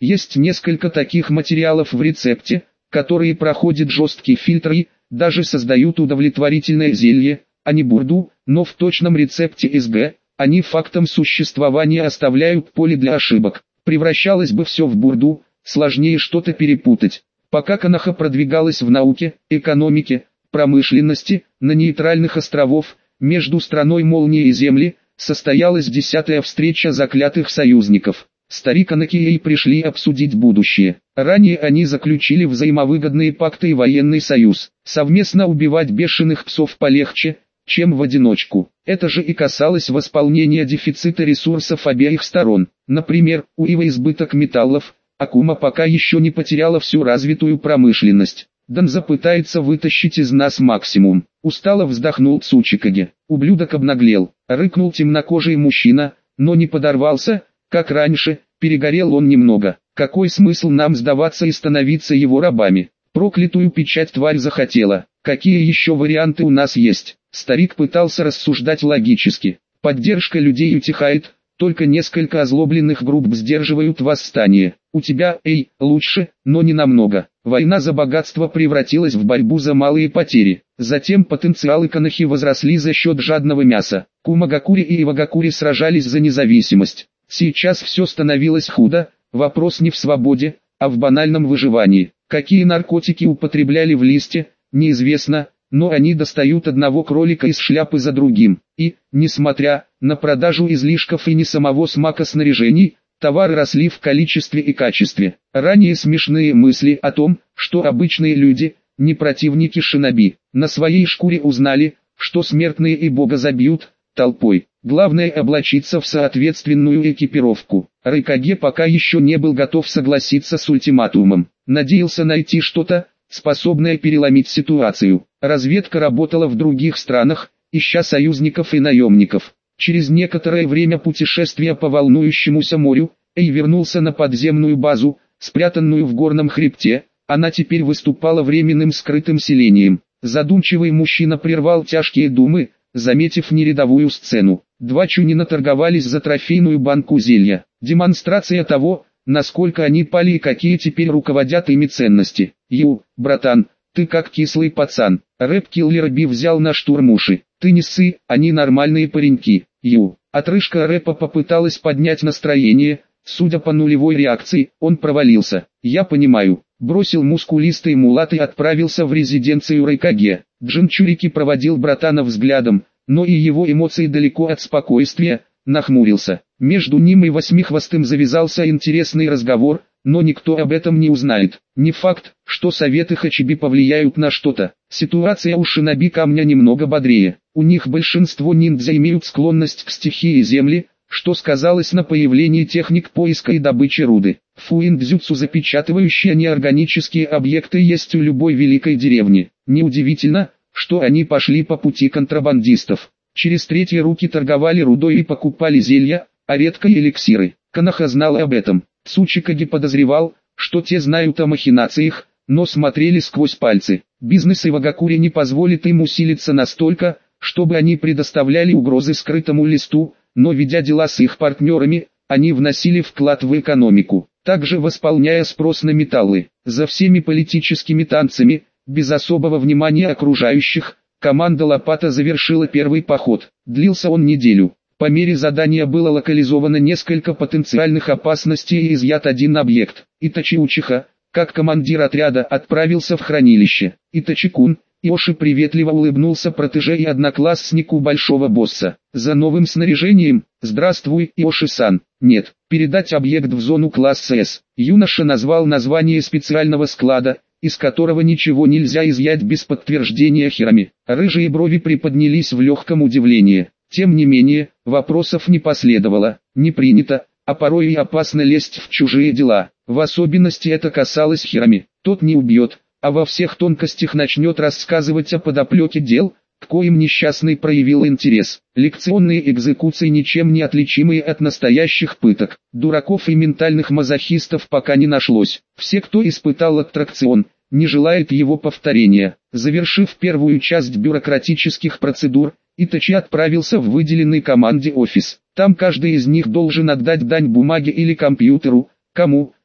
Есть несколько таких материалов в рецепте, которые проходят жесткий фильтр и даже создают удовлетворительное зелье, а не бурду, но в точном рецепте СГ, они фактом существования оставляют поле для ошибок. Превращалось бы все в бурду, сложнее что-то перепутать. Пока Коноха продвигалась в науке, экономике, промышленности, на нейтральных островах, между страной Молнии и Земли, состоялась 10-я встреча заклятых союзников. Старик и Накией пришли обсудить будущее. Ранее они заключили взаимовыгодные пакты и военный союз. Совместно убивать бешеных псов полегче, чем в одиночку. Это же и касалось восполнения дефицита ресурсов обеих сторон. Например, у Ивы избыток металлов, а Кума пока еще не потеряла всю развитую промышленность. Данза пытается вытащить из нас максимум. Устало вздохнул Цучикаге. Ублюдок обнаглел. Рыкнул темнокожий мужчина, но не подорвался, как раньше. Перегорел он немного. Какой смысл нам сдаваться и становиться его рабами? Проклятую печать тварь захотела. Какие еще варианты у нас есть? Старик пытался рассуждать логически. Поддержка людей утихает, только несколько озлобленных групп сдерживают восстание. У тебя, лучше, но не намного. Война за богатство превратилась в борьбу за малые потери. Затем потенциалы Конохи возросли за счет жадного мяса. Кумагакури и Ивагакури сражались за независимость. Сейчас все становилось худо, вопрос не в свободе, а в банальном выживании. Какие наркотики употребляли в листе, неизвестно, но они достают одного кролика из шляпы за другим. И, несмотря на продажу излишков и не самого смака снаряжений, товары росли в количестве и качестве. Ранее смешные мысли о том, что обычные люди, не противники шиноби, на своей шкуре узнали, что смертные и бога забьют толпой. Главное облачиться в соответственную экипировку. Райкаге пока еще не был готов согласиться с ультиматумом. Надеялся найти что-то, способное переломить ситуацию. Разведка работала в других странах, ища союзников и наемников. Через некоторое время путешествия по волнующемуся морю, Эй вернулся на подземную базу, спрятанную в горном хребте. Она теперь выступала временным скрытым селением. Задумчивый мужчина прервал тяжкие думы, заметив нерядовую сцену. Два чунина торговались за трофейную банку зелья. Демонстрация того, насколько они пали и какие теперь руководят ими ценности. Братан, ты как кислый пацан. Рэп-киллер Би взял на штурм уши. Ты не ссы, они нормальные пареньки. Отрыжка рэпа попыталась поднять настроение. Судя по нулевой реакции, он провалился. Я понимаю. Бросил мускулистый мулат и отправился в резиденцию Райкаге. Джинчурики проводил братана взглядом, но и его эмоции далеко от спокойствия, нахмурился. Между ним и Восьмихвостым завязался интересный разговор, но никто об этом не узнает. Не факт, что советы Хачиби повлияют на что-то. Ситуация у шиноби камня немного бодрее. У них большинство ниндзя имеют склонность к стихии земли, что сказалось на появлении техник поиска и добычи руды. Фуиндзюцу, запечатывающие неорганические объекты, есть у любой великой деревни. Неудивительно, что они пошли по пути контрабандистов. Через третьи руки торговали рудой и покупали зелья, а редко и эликсиры. Коноха знал об этом. Цучикаге подозревал, что те знают о махинациях, но смотрели сквозь пальцы. Бизнес Ивагакури не позволит им усилиться настолько, чтобы они предоставляли угрозы скрытому листу, но ведя дела с их партнерами, они вносили вклад в экономику, также восполняя спрос на металлы. За всеми политическими танцами, без особого внимания окружающих, команда Лопата завершила первый поход. Длился он неделю. По мере задания было локализовано несколько потенциальных опасностей и изъят один объект. Итачи Учиха, как командир отряда, отправился в хранилище. Итачи-кун, Иоши приветливо улыбнулся протеже и однокласснику большого босса. За новым снаряжением, здравствуй, Иоши-сан. Нет, передать объект в зону класса С. Юноша назвал название специального склада, из которого ничего нельзя изъять без подтверждения Хирами. Рыжие брови приподнялись в легком удивлении. Тем не менее, вопросов не последовало. Не принято, а порой и опасно лезть в чужие дела. В особенности это касалось Хирами. Тот не убьет, а во всех тонкостях начнет рассказывать о подоплеке дел, к коим несчастный проявил интерес. Лекционные экзекуции ничем не отличимые от настоящих пыток. Дураков и ментальных мазохистов пока не нашлось. Все, кто испытал аттракцион, не желает его повторения. Завершив первую часть бюрократических процедур, Итачи отправился в выделенный команде офис. Там каждый из них должен отдать дань бумаге или компьютеру, кому,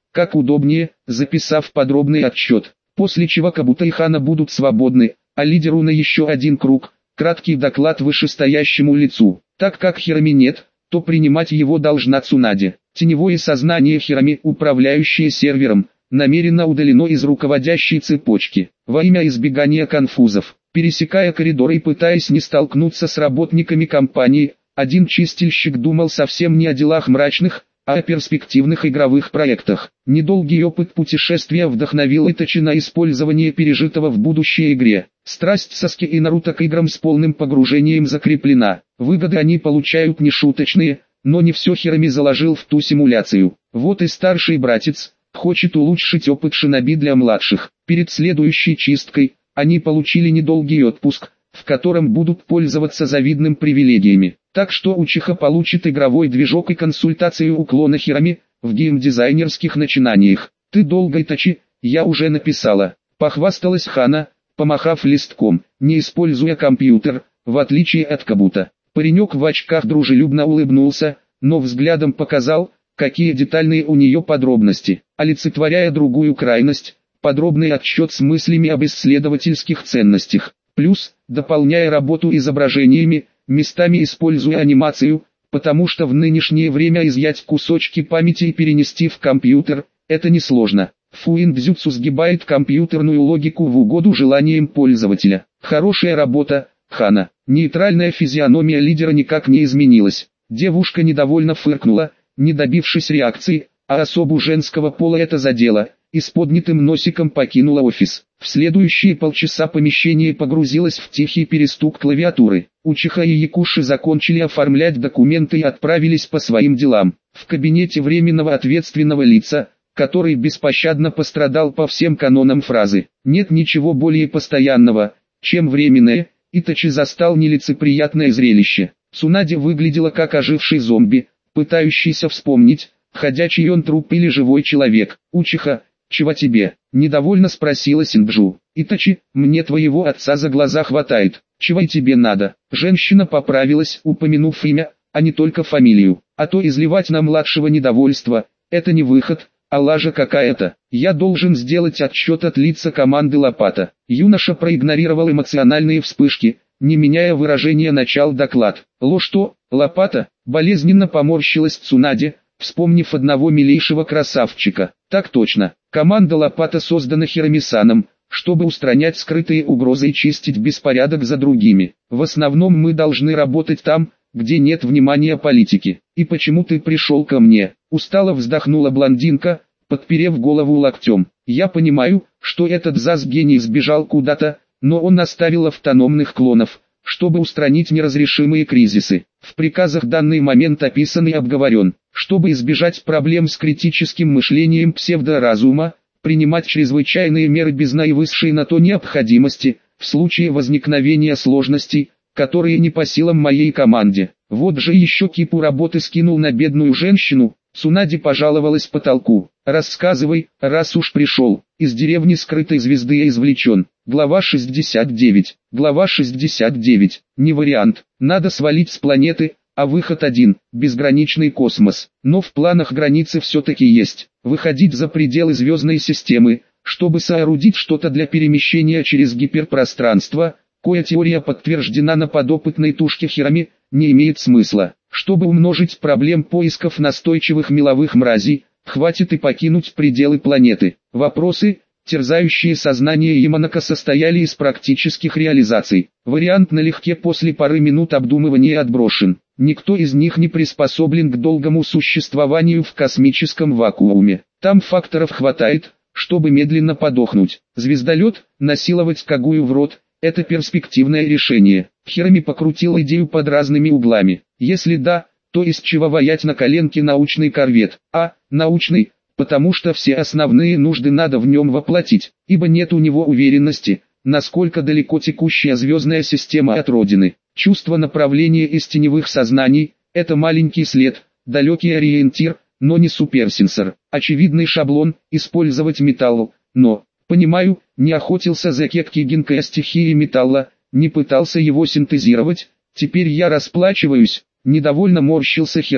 как удобнее, записав подробный отчет, после чего Кабута и Хана будут свободны, а лидеру на еще один круг, краткий доклад вышестоящему лицу. Так как Хирами нет, то принимать его должна Цунаде. Теневое сознание Хирами, управляющее сервером, намеренно удалено из руководящей цепочки, во имя избегания конфузов. Пересекая коридоры и пытаясь не столкнуться с работниками компании, один чистильщик думал совсем не о делах мрачных, а о перспективных игровых проектах. Недолгий опыт путешествия вдохновил Итачи на использование пережитого в будущей игре. Страсть Саски и Наруто к играм с полным погружением закреплена. Выгоды они получают нешуточные, но не все Хирами заложил в ту симуляцию. Вот и старший братец хочет улучшить опыт шиноби для младших. Перед следующей чисткой они получили недолгий отпуск, в котором будут пользоваться завидным привилегиями. Так что Учиха получит игровой движок и консультацию у клона Хирами в геймдизайнерских начинаниях. «Ты долго, Итачи, я уже написала», — похвасталась Хана, помахав листком, не используя компьютер, в отличие от Кабута. Паренек в очках дружелюбно улыбнулся, но взглядом показал, какие детальные у нее подробности. Олицетворяя другую крайность, подробный отчет с мыслями об исследовательских ценностях. Плюс, дополняя работу изображениями, местами используя анимацию, потому что в нынешнее время изъять кусочки памяти и перенести в компьютер – это несложно. Фуиндзюцу сгибает компьютерную логику в угоду желаниям пользователя. Хорошая работа, Хана. Нейтральная физиономия лидера никак не изменилась. Девушка недовольно фыркнула, не добившись реакции, а особу женского пола это задело, и с поднятым носиком покинула офис. В следующие полчаса помещение погрузилось в тихий перестук клавиатуры. Учиха и Якуши закончили оформлять документы и отправились по своим делам. В кабинете временного ответственного лица, который беспощадно пострадал по всем канонам фразы «нет ничего более постоянного, чем временное», Итачи застал нелицеприятное зрелище. Цунаде выглядела как оживший зомби, пытающийся вспомнить, ходячий он труп или живой человек. «Учиха, чего тебе?» – недовольно спросила Синджу. «Итачи, мне твоего отца за глаза хватает, чего и тебе надо?» Женщина поправилась, упомянув имя, а не только фамилию. «А то изливать на младшего недовольство – это не выход, а лажа какая-то. Я должен сделать отчет от лица команды Лопата». Юноша проигнорировал эмоциональные вспышки, не меняя выражения, начал доклад. «Что, Лопата?» – болезненно поморщилась Цунаде, вспомнив одного милейшего красавчика. «Так точно. Команда Лопата создана Хирами-саном, чтобы устранять скрытые угрозы и чистить беспорядок за другими. В основном мы должны работать там, где нет внимания политики. И почему ты пришел ко мне?» Устало вздохнула блондинка, подперев голову локтем. «Я понимаю, что этот зас-гений сбежал куда-то, но он оставил автономных клонов, чтобы устранить неразрешимые кризисы. В приказах данный момент описан и обговорен, чтобы избежать проблем с критическим мышлением псевдоразума, принимать чрезвычайные меры без наивысшей на то необходимости, в случае возникновения сложностей, которые не по силам моей команде. Вот же еще кипу работы скинул на бедную женщину». Цунаде пожаловалась потолку. «Рассказывай, раз уж пришел. Из деревни скрытой звезды я извлечен». Глава 69. Глава 69. Не вариант. Надо свалить с планеты, а выход один – безграничный космос. Но в планах границы все-таки есть. Выходить за пределы звездной системы, чтобы соорудить что-то для перемещения через гиперпространство, кое теория подтверждена на подопытной тушке Хирами, не имеет смысла. Чтобы умножить проблем поисков настойчивых меловых мразей, хватит и покинуть пределы планеты. Вопросы, терзающие сознание Яманака, состояли из практических реализаций. Вариант налегке после пары минут обдумывания отброшен. Никто из них не приспособлен к долгому существованию в космическом вакууме. Там факторов хватает, чтобы медленно подохнуть. Звездолет, насиловать Кагую в рот – это перспективное решение. Хирами покрутил идею под разными углами. Если да, то из чего воять на коленке научный корвет? Научный, потому что все основные нужды надо в нем воплотить, ибо нет у него уверенности, насколько далеко текущая звездная система от Родины. Чувство направления из теневых сознаний – это маленький след, далекий ориентир, но не суперсенсор. Очевидный шаблон – использовать металл, но, понимаю, не охотился за Кекки Гинкой стихии металла, не пытался его синтезировать, теперь я расплачиваюсь. Недовольно морщился Хирами,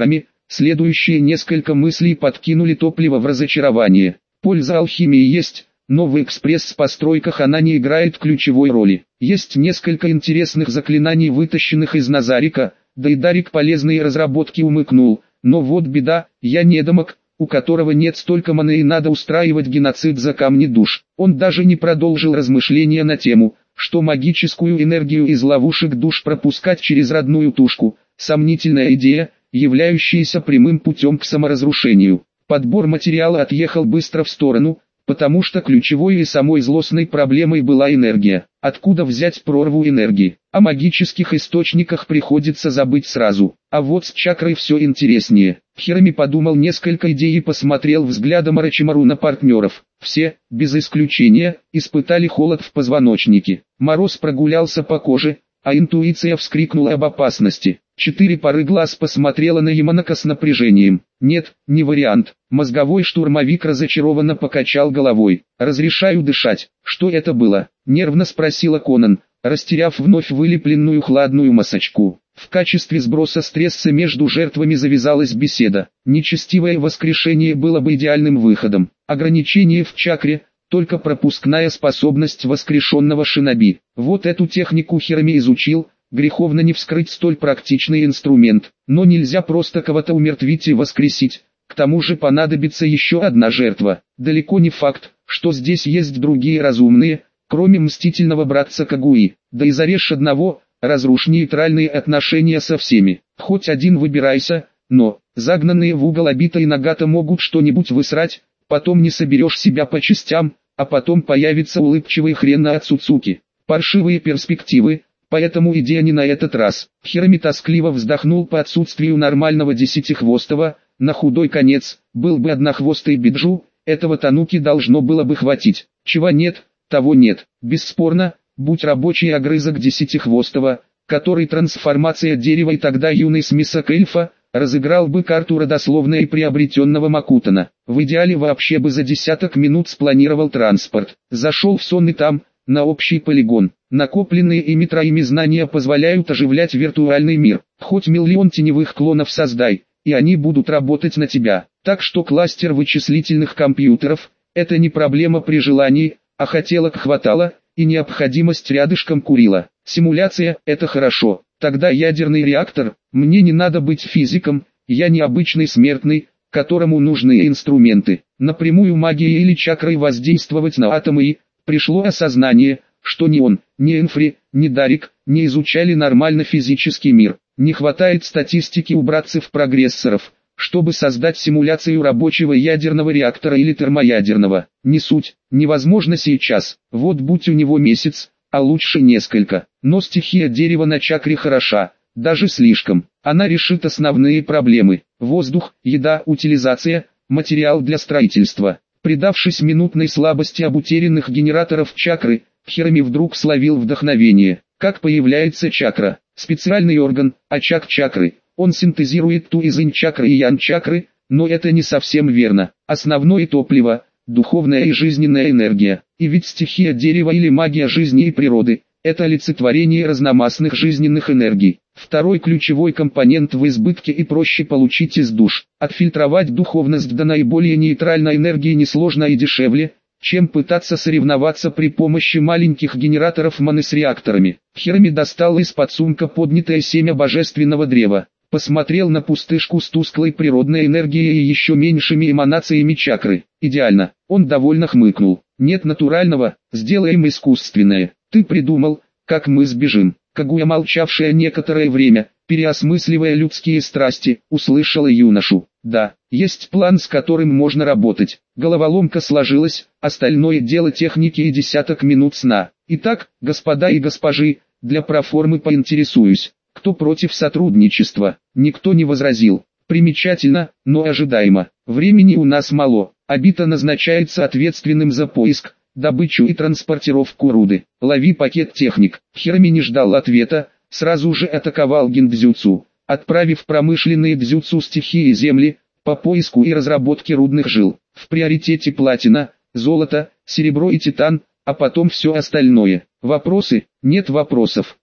Следующие несколько мыслей подкинули топливо в разочарование. Польза алхимии есть, но в экспресс-постройках она не играет ключевой роли. Есть несколько интересных заклинаний, вытащенных из Назарика, да и Дарик полезные разработки умыкнул. Но вот беда, я недомаг, у которого нет столько маны и надо устраивать геноцид за камни душ. Он даже не продолжил размышления на тему, что магическую энергию из ловушек душ пропускать через родную тушку. Сомнительная идея, являющаяся прямым путем к саморазрушению. Подбор материала отъехал быстро в сторону, потому что ключевой и самой злостной проблемой была энергия. Откуда взять прорву энергии? О магических источниках приходится забыть сразу. А вот с чакрой все интереснее. Хироми подумал несколько идей и посмотрел взглядом Орочимару на партнеров. Все, без исключения, испытали холод в позвоночнике. Мороз прогулялся по коже, а интуиция вскрикнула об опасности. 4 пары глаз посмотрела на Яманака с напряжением. Нет, не вариант. Мозговой штурмовик разочарованно покачал головой. «Разрешаю дышать». «Что это было?» — нервно спросила Конан, растеряв вновь вылепленную хладную масочку. В качестве сброса стресса между жертвами завязалась беседа. Нечестивое воскрешение было бы идеальным выходом. Ограничение в чакре — только пропускная способность воскрешенного шиноби. Вот эту технику Хироми изучил. Греховно не вскрыть столь практичный инструмент, но нельзя просто кого-то умертвить и воскресить. К тому же понадобится еще одна жертва. Далеко не факт, что здесь есть другие разумные, кроме мстительного братца Кагуи. Да и зарежь одного, разрушь нейтральные отношения со всеми. Хоть один выбирайся, но загнанные в угол Обита и Нагата могут что-нибудь высрать, потом не соберешь себя по частям, а потом появится улыбчивый хрен на Ацуцуки. Паршивые перспективы. Поэтому идея не на этот раз. Хироми тоскливо вздохнул по отсутствию нормального десятихвостого, на худой конец, был бы однохвостый Биджу, этого Тануки должно было бы хватить. Чего нет, того нет. Бесспорно, будь рабочий огрызок десятихвостого, который трансформация дерева и тогда юный смесок эльфа, разыграл бы карту родословно и приобретенного Макутана. В идеале вообще бы за десяток минут спланировал транспорт. Зашел в сон и там, на общий полигон. Накопленные ими троими знания позволяют оживлять виртуальный мир. Хоть миллион теневых клонов создай, и они будут работать на тебя. Так что кластер вычислительных компьютеров – это не проблема при желании, а хотелок хватало, и необходимость рядышком курила. Симуляция – это хорошо. Тогда ядерный реактор, мне не надо быть физиком, я не обычный смертный, которому нужны инструменты. Напрямую магией или чакрой воздействовать на атомы и... Пришло осознание, что ни он, ни Энфри, ни Дарик не изучали нормально физический мир. Не хватает статистики у братцев-прогрессоров, чтобы создать симуляцию рабочего ядерного реактора или термоядерного. Не суть, невозможно сейчас. Вот будь у него месяц, а лучше несколько. Но стихия дерева на чакре хороша, даже слишком. Она решит основные проблемы. Воздух, еда, утилизация, материал для строительства. Предавшись минутной слабости об утерянных генераторов чакры, Хироми вдруг словил вдохновение. Как появляется чакра? Специальный орган, очаг чакры. Он синтезирует ту из инь-чакры и ян-чакры, но это не совсем верно. Основное топливо – духовная и жизненная энергия. И ведь стихия дерева или магия жизни и природы – это олицетворение разномастных жизненных энергий. Второй ключевой компонент в избытке и проще получить из душ. Отфильтровать духовность до наиболее нейтральной энергии несложно и дешевле, чем пытаться соревноваться при помощи маленьких генераторов маны с реакторами. Хироми достал из-под сумка поднятое семя божественного древа. Посмотрел на пустышку с тусклой природной энергией и еще меньшими эманациями чакры. Идеально. Он довольно хмыкнул. Нет натурального, сделаем искусственное. Ты придумал, как мы сбежим. Кагуя, молчавшая некоторое время, переосмысливая людские страсти, услышала юношу. Да, есть план, с которым можно работать. Головоломка сложилась, остальное дело техники и десяток минут сна. Итак, господа и госпожи, для проформы поинтересуюсь. Кто против сотрудничества? Никто не возразил. Примечательно, но ожидаемо. Времени у нас мало. Обита назначается ответственным за поиск, добычу и транспортировку руды. Лови пакет техник. Хироми не ждал ответа, сразу же атаковал гиндзюцу, отправив промышленные дзюцу стихии земли, по поиску и разработке рудных жил. В приоритете платина, золото, серебро и титан, а потом все остальное. Вопросы? Нет вопросов.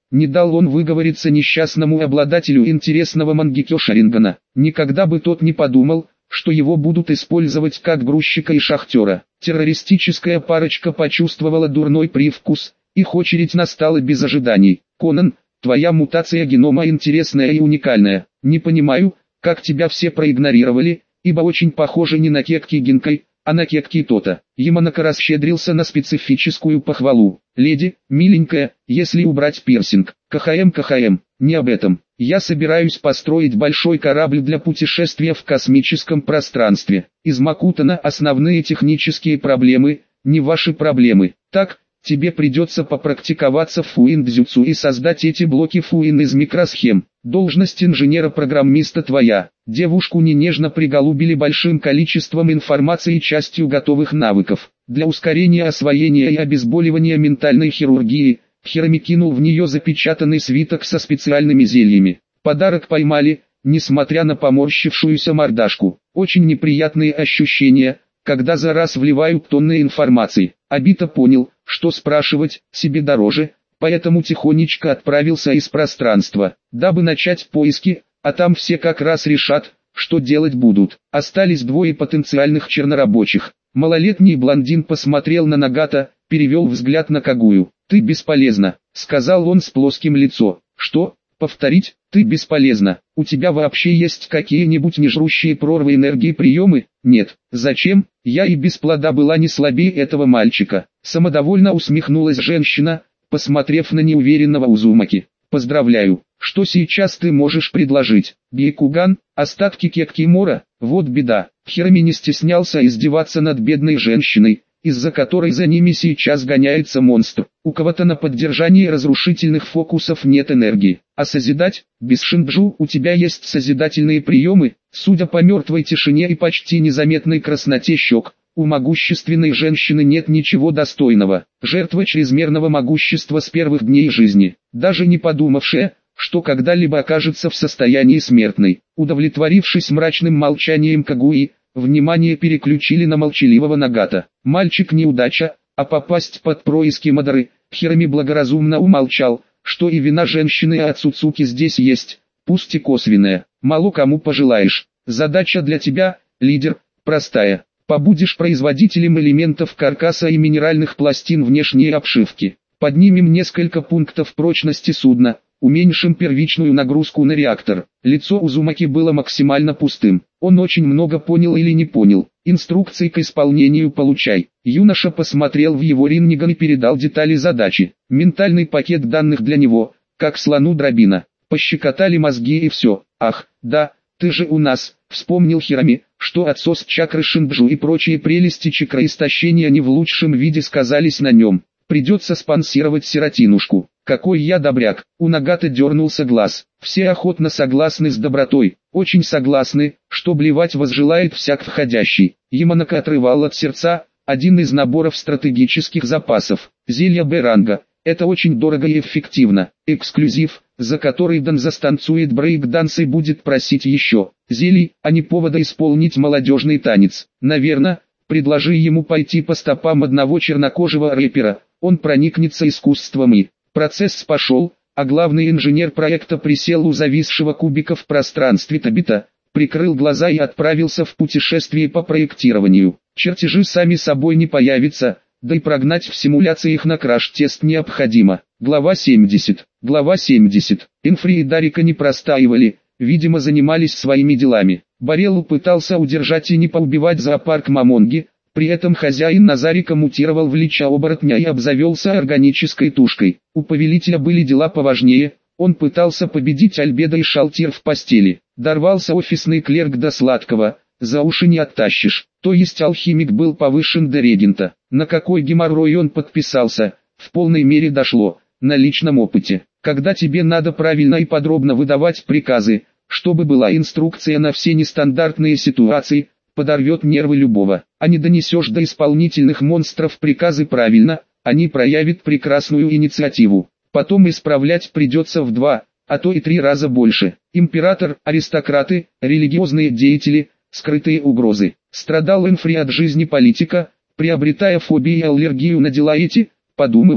Не дал он выговориться несчастному обладателю интересного Мангекё Шарингана. Никогда бы тот не подумал, что его будут использовать как грузчика и шахтера. Террористическая парочка почувствовала дурной привкус, их очередь настала без ожиданий. «Конан, твоя мутация генома интересная и уникальная. Не понимаю, как тебя все проигнорировали, ибо очень похоже не на Кекки Гинкай, а на Кекки Тота». Яманака расщедрился на специфическую похвалу. «Леди, миленькая, если убрать пирсинг, КХМ, не об этом. Я собираюсь построить большой корабль для путешествия в космическом пространстве. Из Макутана основные технические проблемы, не ваши проблемы. Так, тебе придется попрактиковаться в фуин-дзюцу и создать эти блоки фуин из микросхем. Должность инженера-программиста твоя». Девушку нежно приголубили большим количеством информации и частью готовых навыков. Для ускорения освоения и обезболивания ментальной хирургии, Хироми кинул в нее запечатанный свиток со специальными зельями. Подарок поймали, несмотря на поморщившуюся мордашку. Очень неприятные ощущения, когда за раз вливают тонны информации. Обито понял, что спрашивать себе дороже, поэтому тихонечко отправился из пространства, дабы начать поиски, а там все как раз решат, что делать будут. Остались двое потенциальных чернорабочих. Малолетний блондин посмотрел на Нагата, перевел взгляд на Кагую. «Ты бесполезна», — сказал он с плоским лицом. «Что? Повторить? Ты бесполезна. У тебя вообще есть какие-нибудь нежрущие прорвы энергии приемы?» «Нет». «Зачем? Я и без плода была не слабее этого мальчика». Самодовольно усмехнулась женщина, посмотрев на неуверенного Узумаки. «Поздравляю. Что сейчас ты можешь предложить? Бейкуган, остатки Кеккимора? Вот беда». Хироми не стеснялся издеваться над бедной женщиной, из-за которой за ними сейчас гоняется монстр. У кого-то на поддержание разрушительных фокусов нет энергии. А созидать? Без шинджу у тебя есть созидательные приемы? Судя по мертвой тишине и почти незаметной красноте щек, у могущественной женщины нет ничего достойного. Жертва чрезмерного могущества с первых дней жизни, даже не подумавшая, что когда-либо окажется в состоянии смертной. Удовлетворившись мрачным молчанием Кагуи, внимание переключили на молчаливого Нагата. Мальчик неудача, а попасть под происки Мадары. Хироми благоразумно умолчал, что и вина женщины Ацуцуки здесь есть, пусть и косвенная. Мало кому пожелаешь. Задача для тебя, лидер, простая. Побудешь производителем элементов каркаса и минеральных пластин внешней обшивки. Поднимем несколько пунктов прочности судна, уменьшим первичную нагрузку на реактор. Лицо Узумаки было максимально пустым. Он очень много понял или не понял. Инструкции к исполнению получай. Юноша посмотрел в его ринган и передал детали задачи. Ментальный пакет данных для него, как слону дробина. Пощекотали мозги и все. «Ах, да, ты же у нас», — вспомнил Хироми, что отсос чакры Шинджу и прочие прелести чакроистощения не в лучшем виде сказались на нем. Придется спонсировать сиротинушку. Какой я добряк. У Нагата дернулся глаз. Все охотно согласны с добротой. Очень согласны, что блевать возжелает всяк входящий. Яманака отрывал от сердца один из наборов стратегических запасов. Зелья Б-ранга. Это очень дорого и эффективно. Эксклюзив, за который Данза станцует брейк-данс и будет просить еще. Зелий, а не повода исполнить молодежный танец. Наверное, предложи ему пойти по стопам одного чернокожего рэпера. Он проникнется искусством и... Процесс пошел, а главный инженер проекта присел у зависшего кубика в пространстве Табита, прикрыл глаза и отправился в путешествие по проектированию. Чертежи сами собой не появятся, да и прогнать в симуляции их на краш-тест необходимо. Глава 70. Глава 70. Инфри и Дарика не простаивали, видимо занимались своими делами. Бареллу пытался удержать и не поубивать зоопарк Мамонги. При этом хозяин Назарика мутировал в лича-оборотня и обзавелся органической тушкой. У повелителя были дела поважнее, он пытался победить Альбедо и Шалтир в постели. Дорвался офисный клерк до сладкого, за уши не оттащишь. То есть алхимик был повышен до регента. На какой геморрой он подписался, в полной мере дошло, на личном опыте. Когда тебе надо правильно и подробно выдавать приказы, чтобы была инструкция на все нестандартные ситуации, подорвет нервы любого. А не донесешь до исполнительных монстров приказы правильно, они проявят прекрасную инициативу. Потом исправлять придется в 2, а то и 3 раза больше. Император, аристократы, религиозные деятели, скрытые угрозы. Страдал Энфри от жизни политика, приобретая фобии и аллергию на дела эти, подумывая,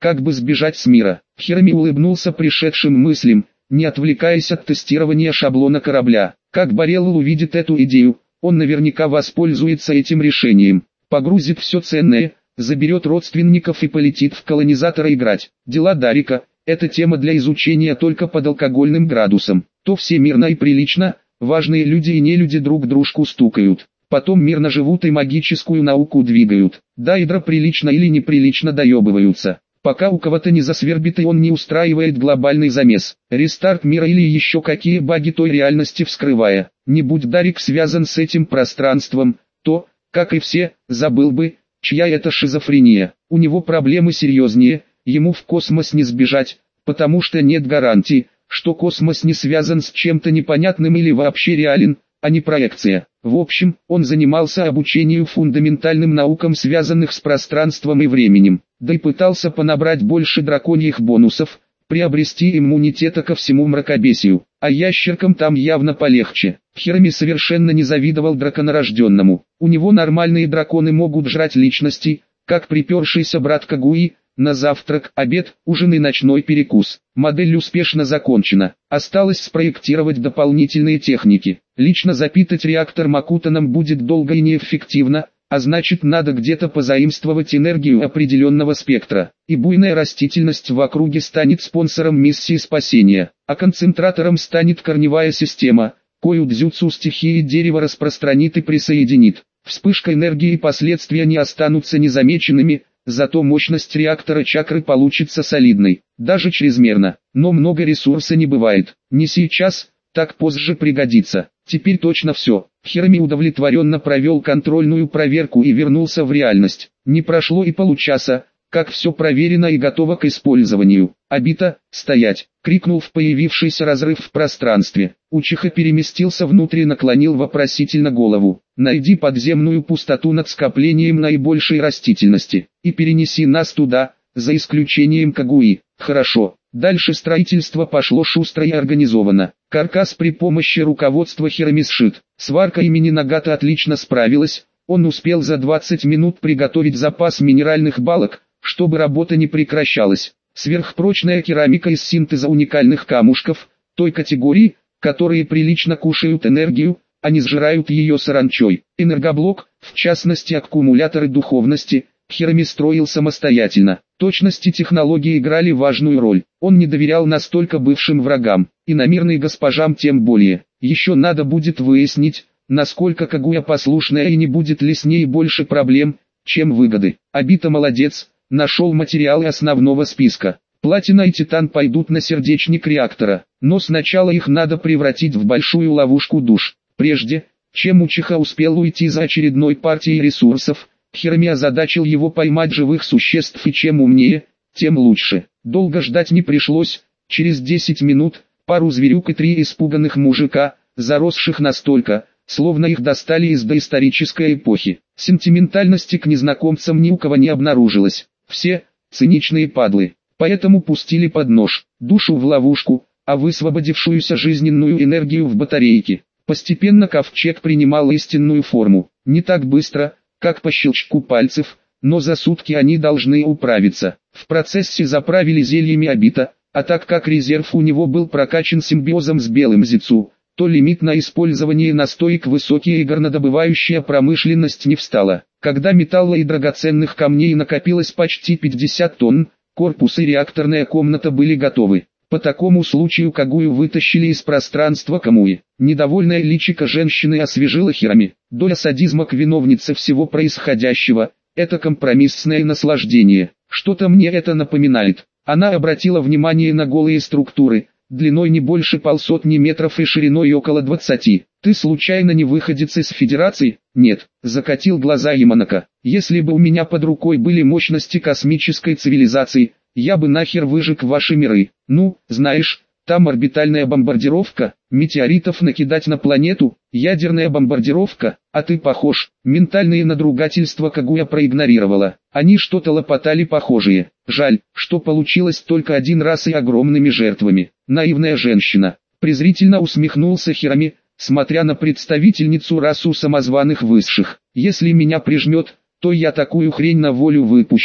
как бы сбежать с мира. Хирами улыбнулся пришедшим мыслям, не отвлекаясь от тестирования шаблона корабля. Как Барелл увидит эту идею, он наверняка воспользуется этим решением, погрузит все ценное, заберет родственников и полетит в колонизатора играть. Дела Дарика – это тема для изучения только под алкогольным градусом. То все мирно и прилично, важные люди и нелюди друг дружку стукают. Потом мирно живут и магическую науку двигают. Дайдра прилично или неприлично доебываются. Пока у кого-то не засвербит и он не устраивает глобальный замес. Рестарт мира или еще какие баги той реальности вскрывая. Не будь Дарик связан с этим пространством, то, как и все, забыл бы, чья это шизофрения. У него проблемы серьезнее, ему в космос не сбежать, потому что нет гарантии, что космос не связан с чем-то непонятным или вообще реален, а не проекция. В общем, он занимался обучением фундаментальным наукам, связанных с пространством и временем, да и пытался понабрать больше драконьих бонусов, приобрести иммунитета ко всему мракобесию, а ящеркам там явно полегче. Хирами совершенно не завидовал драконорожденному. У него нормальные драконы могут жрать личности, как припершийся брат Кагуи, на завтрак, обед, ужин и ночной перекус. Модель успешно закончена. Осталось спроектировать дополнительные техники. Лично запитать реактор Макутаном будет долго и неэффективно, а значит надо где-то позаимствовать энергию определенного спектра. И буйная растительность в округе станет спонсором миссии спасения, а концентратором станет корневая система, кою дзюцу стихии дерева распространит и присоединит. Вспышка энергии и последствия не останутся незамеченными, зато мощность реактора чакры получится солидной, даже чрезмерно. Но много ресурса не бывает. Не сейчас, так позже пригодится. Теперь точно все. Хирами удовлетворенно провел контрольную проверку и вернулся в реальность. Не прошло и получаса, как все проверено и готово к использованию. «Обито, стоять!» — крикнул в появившийся разрыв в пространстве. Учиха переместился внутрь и наклонил вопросительно голову. «Найди подземную пустоту над скоплением наибольшей растительности, и перенеси нас туда, за исключением Кагуи». «Хорошо». Дальше строительство пошло шустро и организованно. Каркас при помощи руководства Хирами сшит. Сварка имени Нагата отлично справилась, он успел за 20 минут приготовить запас минеральных балок, чтобы работа не прекращалась. Сверхпрочная керамика из синтеза уникальных камушков, той категории, которые прилично кушают энергию, а не сжирают ее саранчой. Энергоблок, в частности аккумуляторы духовности, Хирами строил самостоятельно. Точность и технологии играли важную роль. Он не доверял настолько бывшим врагам, и иномирным госпожам тем более. Еще надо будет выяснить, насколько Кагуя послушная и не будет ли с ней больше проблем, чем выгоды. Обито молодец, нашел материалы основного списка. Платина и титан пойдут на сердечник реактора, но сначала их надо превратить в большую ловушку душ. Прежде, чем Учиха успел уйти за очередной партией ресурсов, Хирами озадачил его поймать живых существ, и чем умнее, тем лучше. Долго ждать не пришлось, через 10 минут, пару зверюк и 3 испуганных мужика, заросших настолько, словно их достали из доисторической эпохи. Сентиментальности к незнакомцам ни у кого не обнаружилось. Все циничные падлы, поэтому пустили под нож, душу в ловушку, а высвободившуюся жизненную энергию в батарейки. Постепенно ковчег принимал истинную форму, не так быстро, как по щелчку пальцев, но за сутки они должны управиться. В процессе заправили зельями Обита, а так как резерв у него был прокачан симбиозом с белым зицу, то лимит на использование настоек высокий и горнодобывающая промышленность не встала. Когда металла и драгоценных камней накопилось почти 50 тонн, корпус и реакторная комната были готовы. По такому случаю Кагую вытащили из пространства Камуи. Недовольное личико женщины освежило Хирами. Доля садизма к виновнице всего происходящего – это компромиссное наслаждение. Что-то мне это напоминает. Она обратила внимание на голые структуры, длиной не больше 150 метров и шириной около 20. «Ты случайно не выходец из Федерации?» «Нет», — закатил глаза Яманака. «Если бы у меня под рукой были мощности космической цивилизации, я бы нахер выжег ваши миры. Ну, знаешь, там орбитальная бомбардировка, метеоритов накидать на планету, ядерная бомбардировка, а ты похож». Ментальные надругательства Кагуя проигнорировала. Они что-то лопотали похожие. Жаль, что получилось только один раз и огромными жертвами. Наивная женщина. Презрительно усмехнулся Хирами, смотря на представительницу расу самозваных высших. «Если меня прижмет, то я такую хрень на волю выпущу,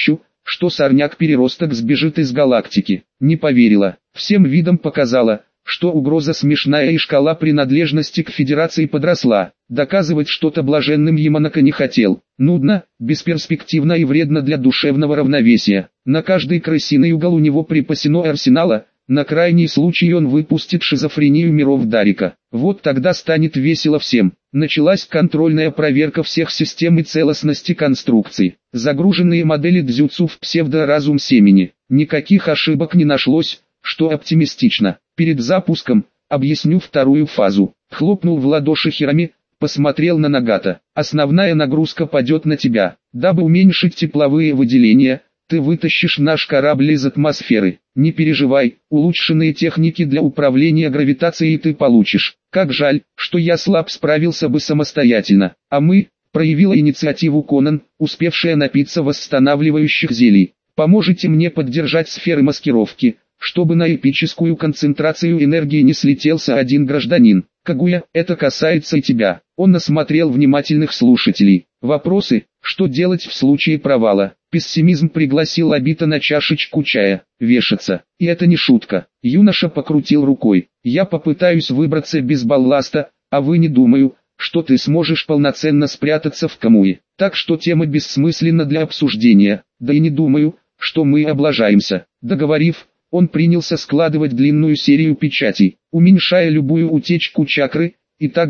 что сорняк-переросток сбежит из галактики. Не поверила, всем видом показала, что угроза смешная и шкала принадлежности к Федерации подросла. Доказывать что-то блаженным Яманака не хотел. Нудно, бесперспективно и вредно для душевного равновесия. На каждый крысиный угол у него припасено арсенала, на крайний случай он выпустит шизофрению миров Дарика. Вот тогда станет весело всем. Началась контрольная проверка всех систем и целостности конструкций. Загруженные модели дзюцу в псевдоразум семени. Никаких ошибок не нашлось, что оптимистично. Перед запуском, объясню вторую фазу. Хлопнул в ладоши Хирами, посмотрел на Нагата. Основная нагрузка падет на тебя. Дабы уменьшить тепловые выделения, ты вытащишь наш корабль из атмосферы. Не переживай, улучшенные техники для управления гравитацией ты получишь. Как жаль, что я слаб справился бы самостоятельно. А мы, проявила инициативу Конан, успевшая напиться восстанавливающих зелий. Поможете мне поддержать сферы маскировки, чтобы на эпическую концентрацию энергии не слетелся один гражданин. Кагуя, это касается и тебя. Он осмотрел внимательных слушателей. Вопросы, что делать в случае провала? Пессимизм пригласил Обита на чашечку чая. Вешаться. И это не шутка. Юноша покрутил рукой. Я попытаюсь выбраться без балласта, а вы не думаю, что ты сможешь полноценно спрятаться в Камуе. Так что тема бессмысленна для обсуждения. Да и не думаю, что мы облажаемся. Договорив, он принялся складывать длинную серию печатей, уменьшая любую утечку чакры, и так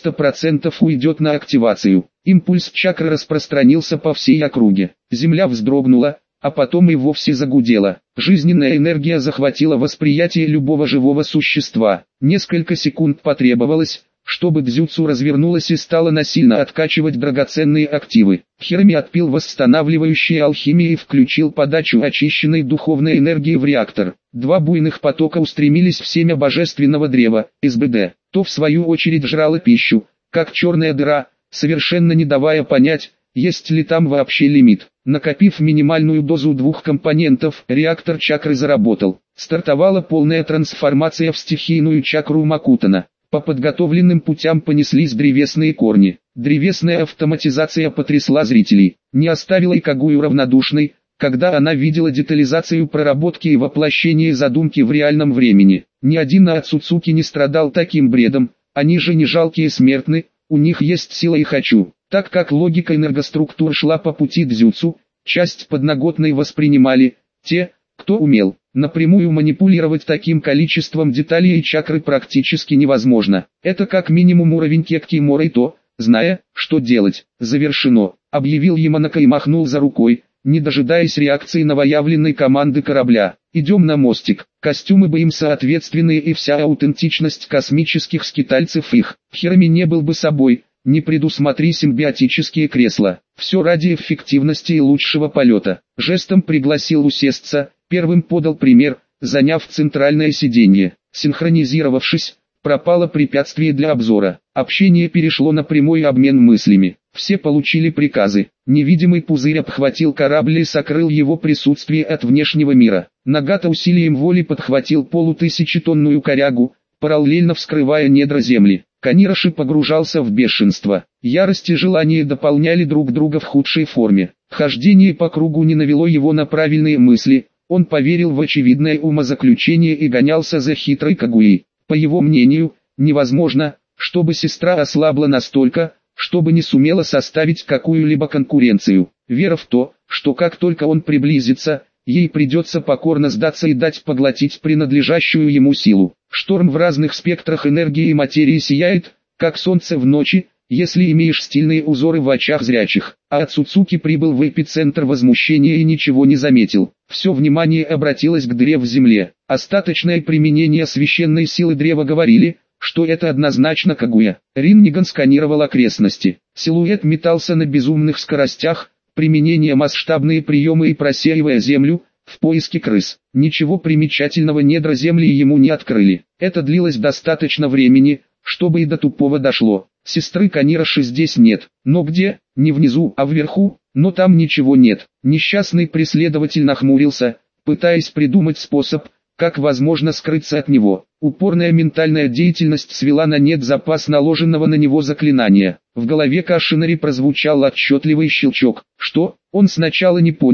90% уйдет на активацию. Импульс чакры распространился по всей округе. Земля вздрогнула, а потом и вовсе загудела. Жизненная энергия захватила восприятие любого живого существа. Несколько секунд потребовалось, чтобы дзюцу развернулась и стала насильно откачивать драгоценные активы. Хирами отпил восстанавливающие алхимии и включил подачу очищенной духовной энергии в реактор. Два буйных потока устремились в семя божественного древа, СБД. То в свою очередь жрало пищу, как черная дыра, совершенно не давая понять, есть ли там вообще лимит. Накопив минимальную дозу двух компонентов, реактор чакры заработал. Стартовала полная трансформация в стихийную чакру Макутана. По подготовленным путям понеслись древесные корни. Древесная автоматизация потрясла зрителей. Не оставила и Кагую равнодушной, когда она видела детализацию проработки и воплощение задумки в реальном времени. Ни один Ацуцуки не страдал таким бредом, они же не жалкие смертны, у них есть сила и хочу. Так как логика энергоструктур шла по пути дзюцу, часть подноготной воспринимали те, кто умел. Напрямую манипулировать таким количеством деталей и чакры практически невозможно. Это как минимум уровень Кекки то, зная, что делать. Завершено, объявил Яманака и махнул за рукой, не дожидаясь реакции новоявленной команды корабля. Идем на мостик. Костюмы бы им соответственные и вся аутентичность космических скитальцев их. Хирами не был бы собой, не предусмотри симбиотические кресла. Все ради эффективности и лучшего полета. Жестом пригласил усесться. Первым подал пример, заняв центральное сиденье. Синхронизировавшись, пропало препятствие для обзора. Общение перешло на прямой обмен мыслями. Все получили приказы. Невидимый пузырь обхватил корабль и сокрыл его присутствие от внешнего мира. Нагата усилием воли подхватил полутысячетонную корягу, параллельно вскрывая недра земли. Канираши погружался в бешенство. Ярость и желание дополняли друг друга в худшей форме. Хождение по кругу не навело его на правильные мысли. Он поверил в очевидное умозаключение и гонялся за хитрой Кагуей. По его мнению, невозможно, чтобы сестра ослабла настолько, чтобы не сумела составить какую-либо конкуренцию. Вера в то, что как только он приблизится, ей придется покорно сдаться и дать поглотить принадлежащую ему силу. Шторм в разных спектрах энергии и материи сияет, как солнце в ночи, если имеешь стильные узоры в очах зрячих. А Ацуцуки прибыл в эпицентр возмущения и ничего не заметил. Все внимание обратилось к дыре в земле. Остаточное применение священной силы древа говорили, что это однозначно Кагуя. Ринниган сканировал окрестности. Силуэт метался на безумных скоростях, применение масштабные приемы и просеивая землю, в поиске крыс. Ничего примечательного недра земли ему не открыли. Это длилось достаточно времени, чтобы и до тупого дошло. Сестры Канираши здесь нет. Но где? Не внизу, а вверху, но там ничего нет. Несчастный преследователь нахмурился, пытаясь придумать способ, как возможно скрыться от него. Упорная ментальная деятельность свела на нет запас наложенного на него заклинания. В голове Кашинари прозвучал отчетливый щелчок. Что? Он сначала не понял,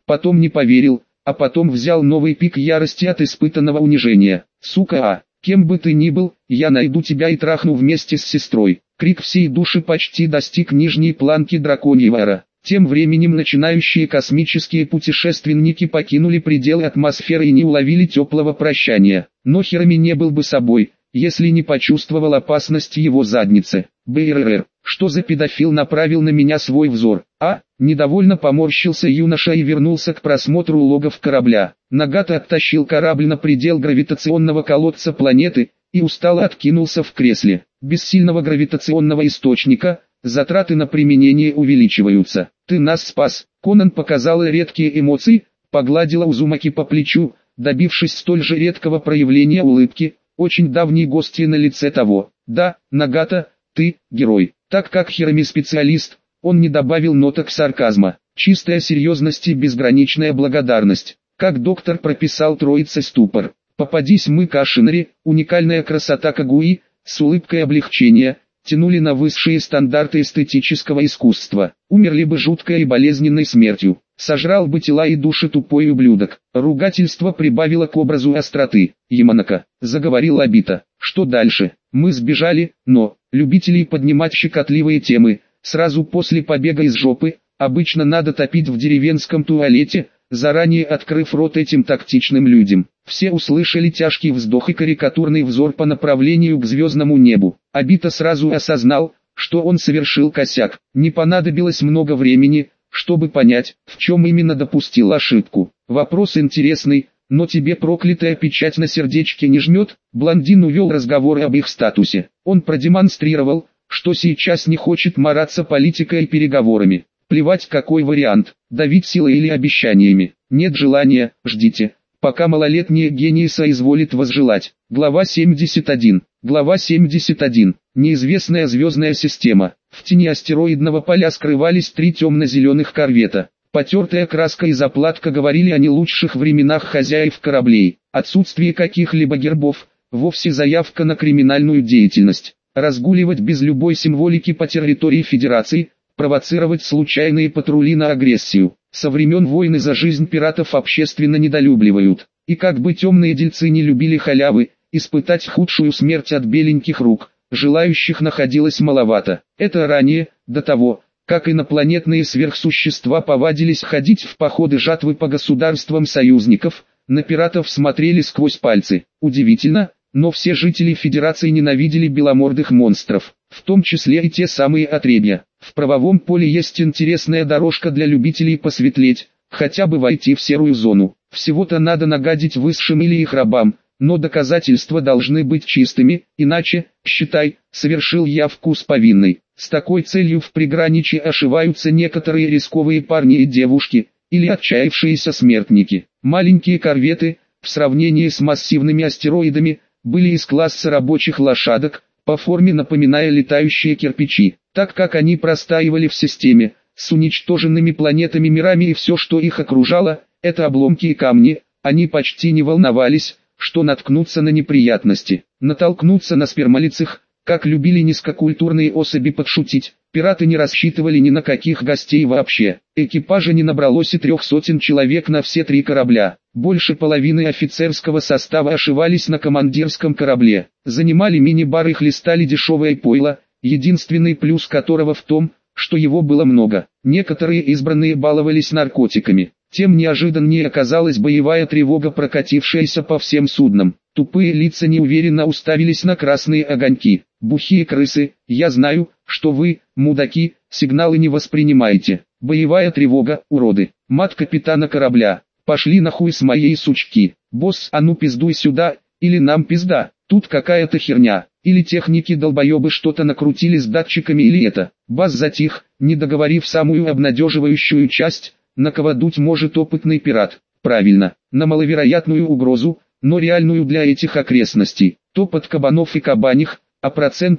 потом не поверил, а потом взял новый пик ярости от испытанного унижения. «Сука, кем бы ты ни был, я найду тебя и трахну вместе с сестрой». Крик всей души почти достиг нижней планки драконьего ара. Тем временем начинающие космические путешественники покинули пределы атмосферы и не уловили теплого прощания. Но Хироми не был бы собой, если не почувствовал опасность его задницы. «БРР, что за педофил направил на меня свой взор?» Недовольно поморщился юноша и вернулся к просмотру логов корабля. Нагата оттащил корабль на предел гравитационного колодца планеты и устало откинулся в кресле. Без сильного гравитационного источника затраты на применение увеличиваются. «Ты нас спас!» Конан показала редкие эмоции, погладила Узумаки по плечу, добившись столь же редкого проявления улыбки, очень давней гости на лице того. «Да, Нагата, ты – герой». Так как Хироми специалист, он не добавил ноток сарказма. Чистая серьезность и безграничная благодарность. Как доктор прописал троице ступор. «Попадись мы Кашинари», уникальная красота Кагуи, с улыбкой облегчения, тянули на высшие стандарты эстетического искусства. Умерли бы жуткой и болезненной смертью. Сожрал бы тела и души тупой ублюдок. Ругательство прибавило к образу остроты. «Яманака», заговорил Обита. «Что дальше? Мы сбежали, но, любителей поднимать щекотливые темы, сразу после побега из жопы, обычно надо топить в деревенском туалете, заранее открыв рот этим тактичным людям». Все услышали тяжкий вздох и карикатурный взор по направлению к звездному небу. Обита сразу осознал, что он совершил косяк. Не понадобилось много времени, чтобы понять, в чем именно допустил ошибку. «Вопрос интересный, но тебе проклятая печать на сердечке не жмет?» Блондин увел разговор об их статусе. Он продемонстрировал, что сейчас не хочет мараться политикой и переговорами. Плевать какой вариант, давить силой или обещаниями. Нет желания, ждите, пока малолетние гении соизволит возжелать. Глава 71. Глава 71. Неизвестная звездная система. В тени астероидного поля скрывались 3 темно-зеленых корвета. Потертая краска и заплатка говорили о не лучших временах хозяев кораблей. Отсутствие каких-либо гербов, вовсе заявка на криминальную деятельность. Разгуливать без любой символики по территории Федерации, провоцировать случайные патрули на агрессию. Со времен войны за жизнь пиратов общественно недолюбливают. И как бы темные дельцы не любили халявы, испытать худшую смерть от беленьких рук, желающих находилось маловато. Это ранее, до того, как инопланетные сверхсущества повадились ходить в походы жатвы по государствам союзников, на пиратов смотрели сквозь пальцы. Удивительно, но все жители Федерации ненавидели беломордых монстров, в том числе и те самые отребья. В правовом поле есть интересная дорожка для любителей посветлеть, хотя бы войти в серую зону. Всего-то надо нагадить высшим или их рабам, но доказательства должны быть чистыми, иначе, считай, совершил я вкус повинной. С такой целью в приграничье ошиваются некоторые рисковые парни и девушки, или отчаявшиеся смертники. Маленькие корветы, в сравнении с массивными астероидами, были из класса рабочих лошадок, по форме напоминая летающие кирпичи, так как они простаивали в системе, с уничтоженными планетами, мирами и все, что их окружало, это обломки и камни, они почти не волновались, что наткнутся на неприятности, натолкнутся на спермолицых, как любили низкокультурные особи подшутить. Пираты не рассчитывали ни на каких гостей вообще. Экипажа не набралось и 300 человек на все 3 корабля. Больше половины офицерского состава ошивались на командирском корабле. Занимали мини-бар и хлестали дешевое пойло, единственный плюс которого в том, что его было много. Некоторые избранные баловались наркотиками. Тем неожиданнее оказалась боевая тревога, прокатившаяся по всем суднам. Тупые лица неуверенно уставились на красные огоньки. «Бухие крысы, я знаю, что вы, мудаки, сигналы не воспринимаете. Боевая тревога, уроды. Мат капитана корабля. Пошли нахуй с моей сучки. Босс, а ну пиздуй сюда, или нам пизда. Тут какая-то херня. Или техники долбоебы что-то накрутили с датчиками, или это». Бас затих, не договорив самую обнадеживающую часть. На кого дуть может опытный пират? Правильно, на маловероятную угрозу, но реальную для этих окрестностей. Топот кабанов и кабаних, а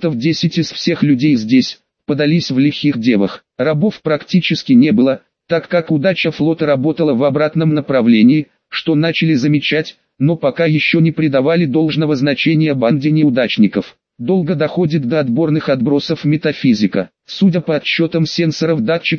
10% из всех людей здесь, подались в лихих девах. Рабов практически не было, так как удача флота работала в обратном направлении, что начали замечать, но пока еще не придавали должного значения банде неудачников. Долго доходит до отборных отбросов метафизика. Судя по отсчетам сенсоров датчиков,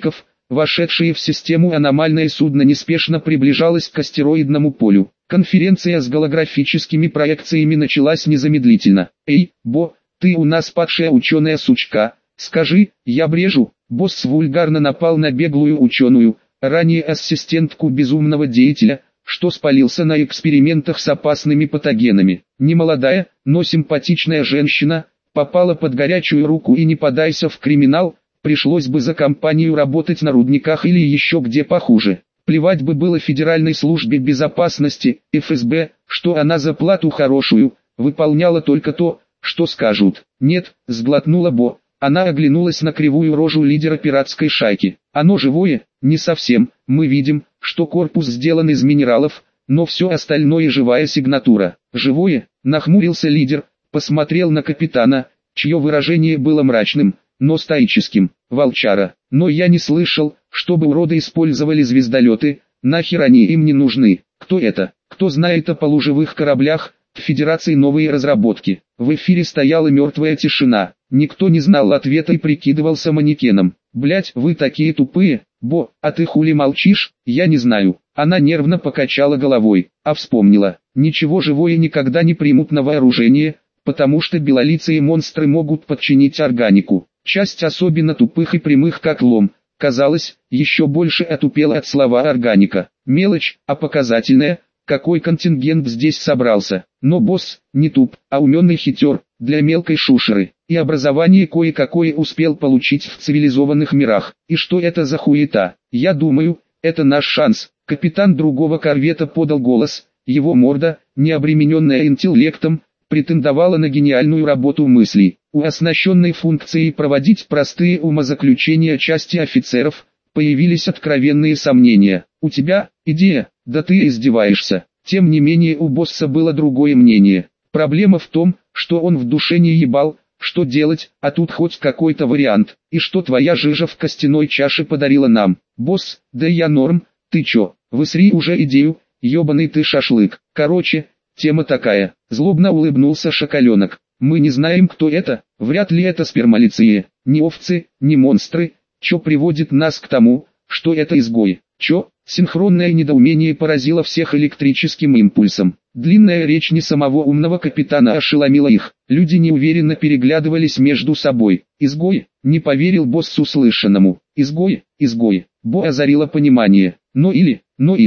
Вошедшее в систему аномальное судно неспешно приближалось к астероидному полю. Конференция с голографическими проекциями началась незамедлительно. «Эй, Бо, ты у нас падшая ученая сучка, скажи, я брежу». Босс вульгарно напал на беглую ученую, ранее ассистентку безумного деятеля, что спалился на экспериментах с опасными патогенами. Немолодая, но симпатичная женщина, попала под горячую руку, и не подайся в криминал, пришлось бы за компанию работать на рудниках или еще где похуже. Плевать бы было Федеральной службе безопасности, ФСБ, что она за плату хорошую, выполняла только то, что скажут. «Нет», — сглотнула Бо. Она оглянулась на кривую рожу лидера пиратской шайки. «Оно живое?» «Не совсем. Мы видим, что корпус сделан из минералов, но все остальное живая сигнатура». «Живое?» — нахмурился лидер, посмотрел на капитана, чье выражение было мрачным, но стоическим. «Волчара, но я не слышал, чтобы уроды использовали звездолеты, нахер они им не нужны? Кто это? Кто знает о полуживых кораблях? В Федерации новые разработки». В эфире стояла мертвая тишина. Никто не знал ответа и прикидывался манекеном. «Блять, вы такие тупые, Бо, а ты хули молчишь?» «Я не знаю». Она нервно покачала головой, а вспомнила. Ничего живое никогда не примут на вооружение, потому что белолицые монстры могут подчинить органику. Часть особенно тупых и прямых как лом, казалось, еще больше отупела от слова органика. Мелочь, а показательная, какой контингент здесь собрался. Но босс, не туп, а умен и хитер, для мелкой шушеры. И образование кое-какое успел получить в цивилизованных мирах. И что это за хуета? Я думаю, это наш шанс. Капитан другого корвета подал голос, его морда, не обремененная интеллектом, претендовала на гениальную работу мыслей. У оснащенной функцией проводить простые умозаключения части офицеров, появились откровенные сомнения. «У тебя идея? Да ты издеваешься». Тем не менее у босса было другое мнение. Проблема в том, что он в душе не ебал, что делать, а тут хоть какой-то вариант. И что твоя жижа в костяной чаше подарила нам. «Босс, да я норм, ты чё, высри уже идею, ебаный ты шашлык». Короче, тема такая. Злобно улыбнулся шоколенок. «Мы не знаем, кто это, вряд ли это спермалиции, ни овцы, ни монстры, чё приводит нас к тому, что это изгои». «Чё?» Синхронное недоумение поразило всех электрическим импульсом. Длинная речь не самого умного капитана ошеломила их. Люди неуверенно переглядывались между собой. «Изгой?» — не поверил босс услышанному. «Изгой, изгой». Бо озарило понимание. Но или,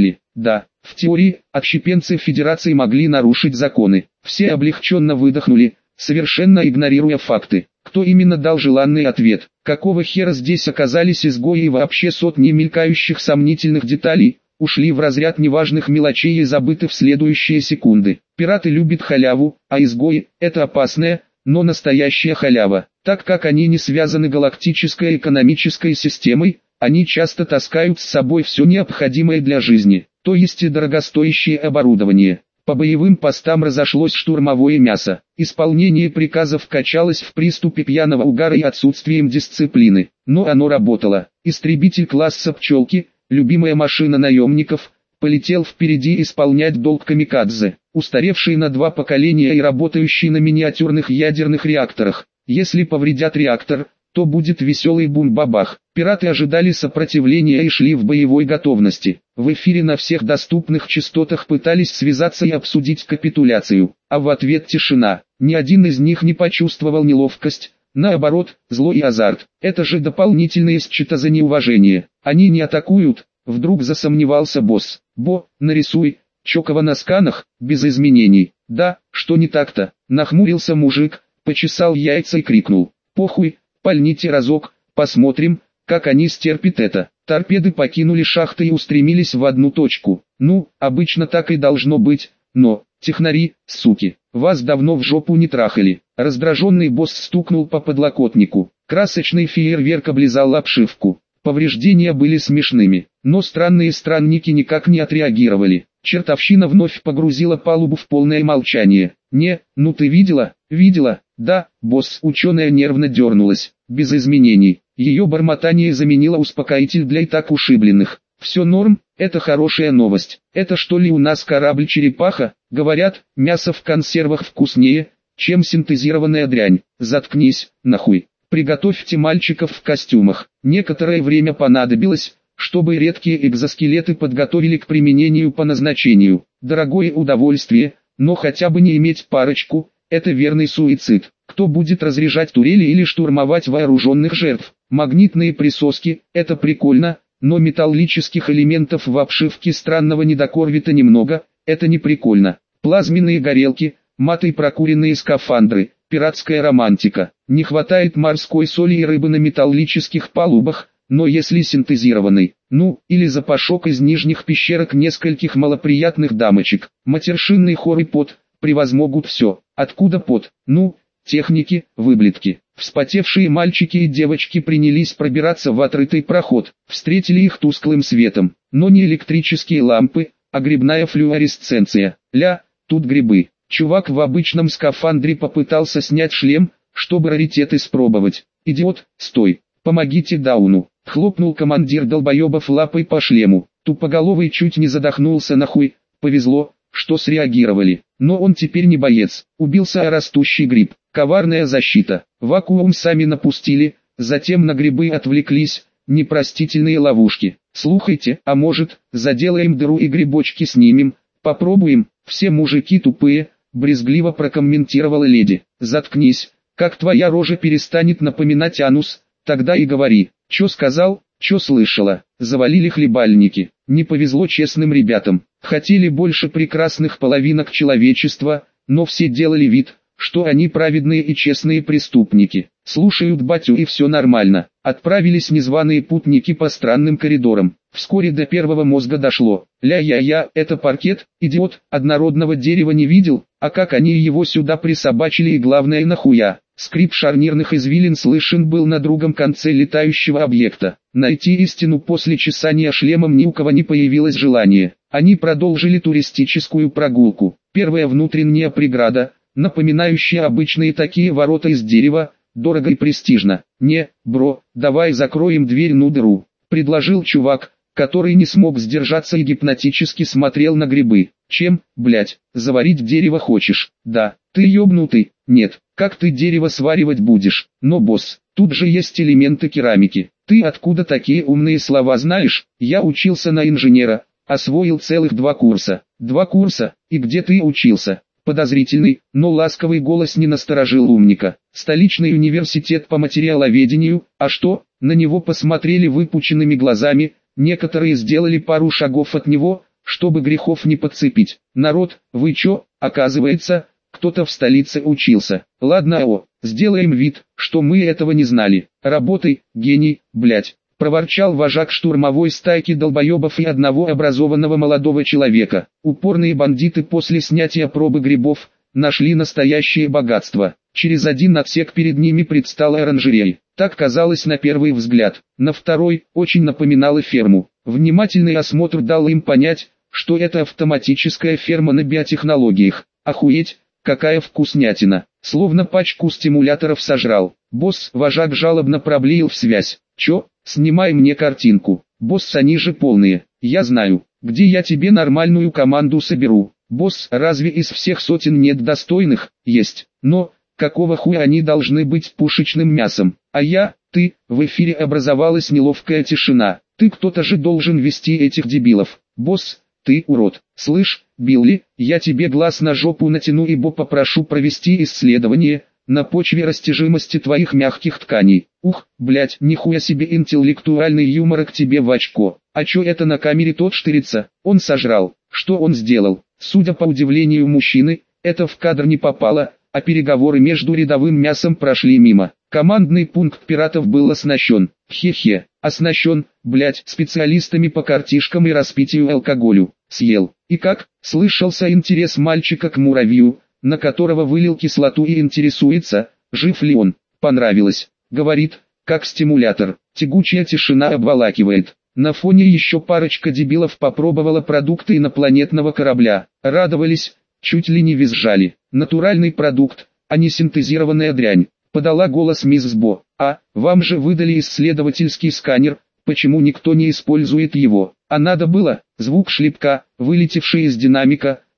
да. В теории, отщепенцы Федерации могли нарушить законы. Все облегченно выдохнули, совершенно игнорируя факты. Кто именно дал желанный ответ? Какого хера здесь оказались изгои, и вообще сотни мелькающих сомнительных деталей ушли в разряд неважных мелочей и забыты в следующие секунды. Пираты любят халяву, а изгои – это опасная, но настоящая халява. Так как они не связаны галактической экономической системой, они часто таскают с собой все необходимое для жизни, то есть и дорогостоящее оборудование. По боевым постам разошлось штурмовое мясо. Исполнение приказов качалось в приступе пьяного угара и отсутствием дисциплины. Но оно работало. Истребитель класса «Пчелки», любимая машина наемников, полетел впереди исполнять долг камикадзе, устаревший на 2 поколения и работающий на миниатюрных ядерных реакторах. Если повредят реактор, то будет веселый бум-бабах. Пираты ожидали сопротивления и шли в боевой готовности. В эфире на всех доступных частотах пытались связаться и обсудить капитуляцию, а в ответ тишина. Ни один из них не почувствовал неловкость, наоборот, зло и азарт. Это же дополнительное счета за неуважение. Они не атакуют, вдруг засомневался босс. «Бо, нарисуй, чокова на сканах, без изменений». «Да, что не так-то?» Нахмурился мужик, почесал яйца и крикнул. «Похуй, пальните разок, посмотрим, как они стерпят это». Торпеды покинули шахты и устремились в одну точку. Ну, обычно так и должно быть, но, технари, суки, вас давно в жопу не трахали. Раздраженный босс стукнул по подлокотнику. Красочный фейерверк облизал обшивку. Повреждения были смешными, но странные странники никак не отреагировали. Чертовщина вновь погрузила палубу в полное молчание. «Не, ну ты видела?» «Видела, да», босс. Ученая нервно дернулась. Без изменений. Ее бормотание заменило успокоитель для и так ушибленных. «Все норм, это хорошая новость. Это что ли у нас корабль-черепаха? Говорят, мясо в консервах вкуснее, чем синтезированная дрянь». «Заткнись, нахуй». Приготовьте мальчиков в костюмах. Некоторое время понадобилось, чтобы редкие экзоскелеты подготовили к применению по назначению. Дорогое удовольствие, но хотя бы не иметь парочку – это верный суицид. Кто будет разряжать турели или штурмовать вооруженных жертв? Магнитные присоски – это прикольно, но металлических элементов в обшивке странного недокорвита немного, это не прикольно. Плазменные горелки, матой прокуренные скафандры, пиратская романтика. Не хватает морской соли и рыбы на металлических палубах, но если синтезированный, или запашок из нижних пещерок нескольких малоприятных дамочек. Матершинный хор и пот превозмогут все. Откуда пот? Техники, выблетки. Вспотевшие мальчики и девочки принялись пробираться в отрытый проход. Встретили их тусклым светом, но не электрические лампы, а грибная флуоресценция. Тут грибы. Чувак в обычном скафандре попытался снять шлем, чтобы раритет испробовать. «Идиот, стой! Помогите Дауну!» Хлопнул командир долбоебов лапой по шлему. Тупоголовый чуть не задохнулся нахуй. Повезло, что среагировали. Но он теперь не боец. Убился растущий гриб. Коварная защита. Вакуум сами напустили, затем на грибы отвлеклись. Непростительные ловушки. Слухайте, а может, заделаем дыру и грибочки снимем? Попробуем. Все мужики тупые, брезгливо прокомментировала леди. Заткнись, как твоя рожа перестанет напоминать анус, тогда и говори. Чё сказал, чё слышала? Завалили хлебальники. Не повезло честным ребятам. Хотели больше прекрасных половинок человечества, но все делали вид, что они праведные и честные преступники. Слушают батю и все нормально. Отправились незваные путники по странным коридорам. Вскоре до первого мозга дошло. Это паркет, идиот, однородного дерева не видел, а как они его сюда присобачили и главное нахуя. Скрип шарнирных извилин слышен был на другом конце летающего объекта. Найти истину после чесания шлемом ни у кого не появилось желания. Они продолжили туристическую прогулку. Первая внутренняя преграда, напоминающая обычные такие ворота из дерева, дорого и престижно. «Не, бро, давай закроем дверь дыру», — предложил чувак, который не смог сдержаться и гипнотически смотрел на грибы. «Чем, блять, заварить дерево хочешь?» «Да, ты ёбнутый». «Нет, как ты дерево сваривать будешь?» «Но босс, тут же есть элементы керамики». «Ты откуда такие умные слова знаешь?» «Я учился на инженера, освоил целых 2 курса». «2 курса? И где ты учился?» Подозрительный, но ласковый голос не насторожил умника. «Столичный университет по материаловедению, а что?» На него посмотрели выпученными глазами, некоторые сделали пару шагов от него, чтобы грехов не подцепить. «Народ, вы чё, оказывается, кто-то в столице учился. Ладно, сделаем вид, что мы этого не знали. Работай, гений, блять», проворчал вожак штурмовой стайки долбоебов и одного образованного молодого человека. Упорные бандиты после снятия пробы грибов нашли настоящее богатство. Через один отсек перед ними предстала оранжерея. Так казалось на первый взгляд. На второй очень напоминала ферму. Внимательный осмотр дал им понять, что это автоматическая ферма на биотехнологиях. Охуеть, какая вкуснятина. Словно пачку стимуляторов сожрал. Босс-вожак жалобно проблеял в связь. «Чё, снимай мне картинку. Босс, они же полные. Я знаю, где я тебе нормальную команду соберу». «Босс, разве из всех сотен нет достойных?» «Есть, но, какого хуя они должны быть пушечным мясом?» В эфире образовалась неловкая тишина. «Ты кто-то же должен вести этих дебилов». «Босс, ты урод. Слышь, Билли, я тебе глаз на жопу натяну и попрошу провести исследование на почве растяжимости твоих мягких тканей». «Ух, блять, нихуя себе интеллектуальный юмор к тебе в очко. А чё это на камере тот штырится?» «Он сожрал». «Что он сделал?» Судя по удивлению мужчины, это в кадр не попало, а переговоры между рядовым мясом прошли мимо. Командный пункт пиратов был оснащен, оснащен, специалистами по картишкам и распитию алкоголю. Съел. И как? Слышался интерес мальчика к муравью, на которого вылил кислоту и интересуется, жив ли он. Понравилось. Говорит, как стимулятор. Тягучая тишина обволакивает. На фоне еще парочка дебилов попробовала продукты инопланетного корабля. Радовались, чуть ли не визжали. Натуральный продукт, а не синтезированная дрянь. Подала голос мисс Бо. «А, вам же выдали исследовательский сканер, почему никто не использует его?» «А надо было?» Звук шлепка, вылетевший из динамика,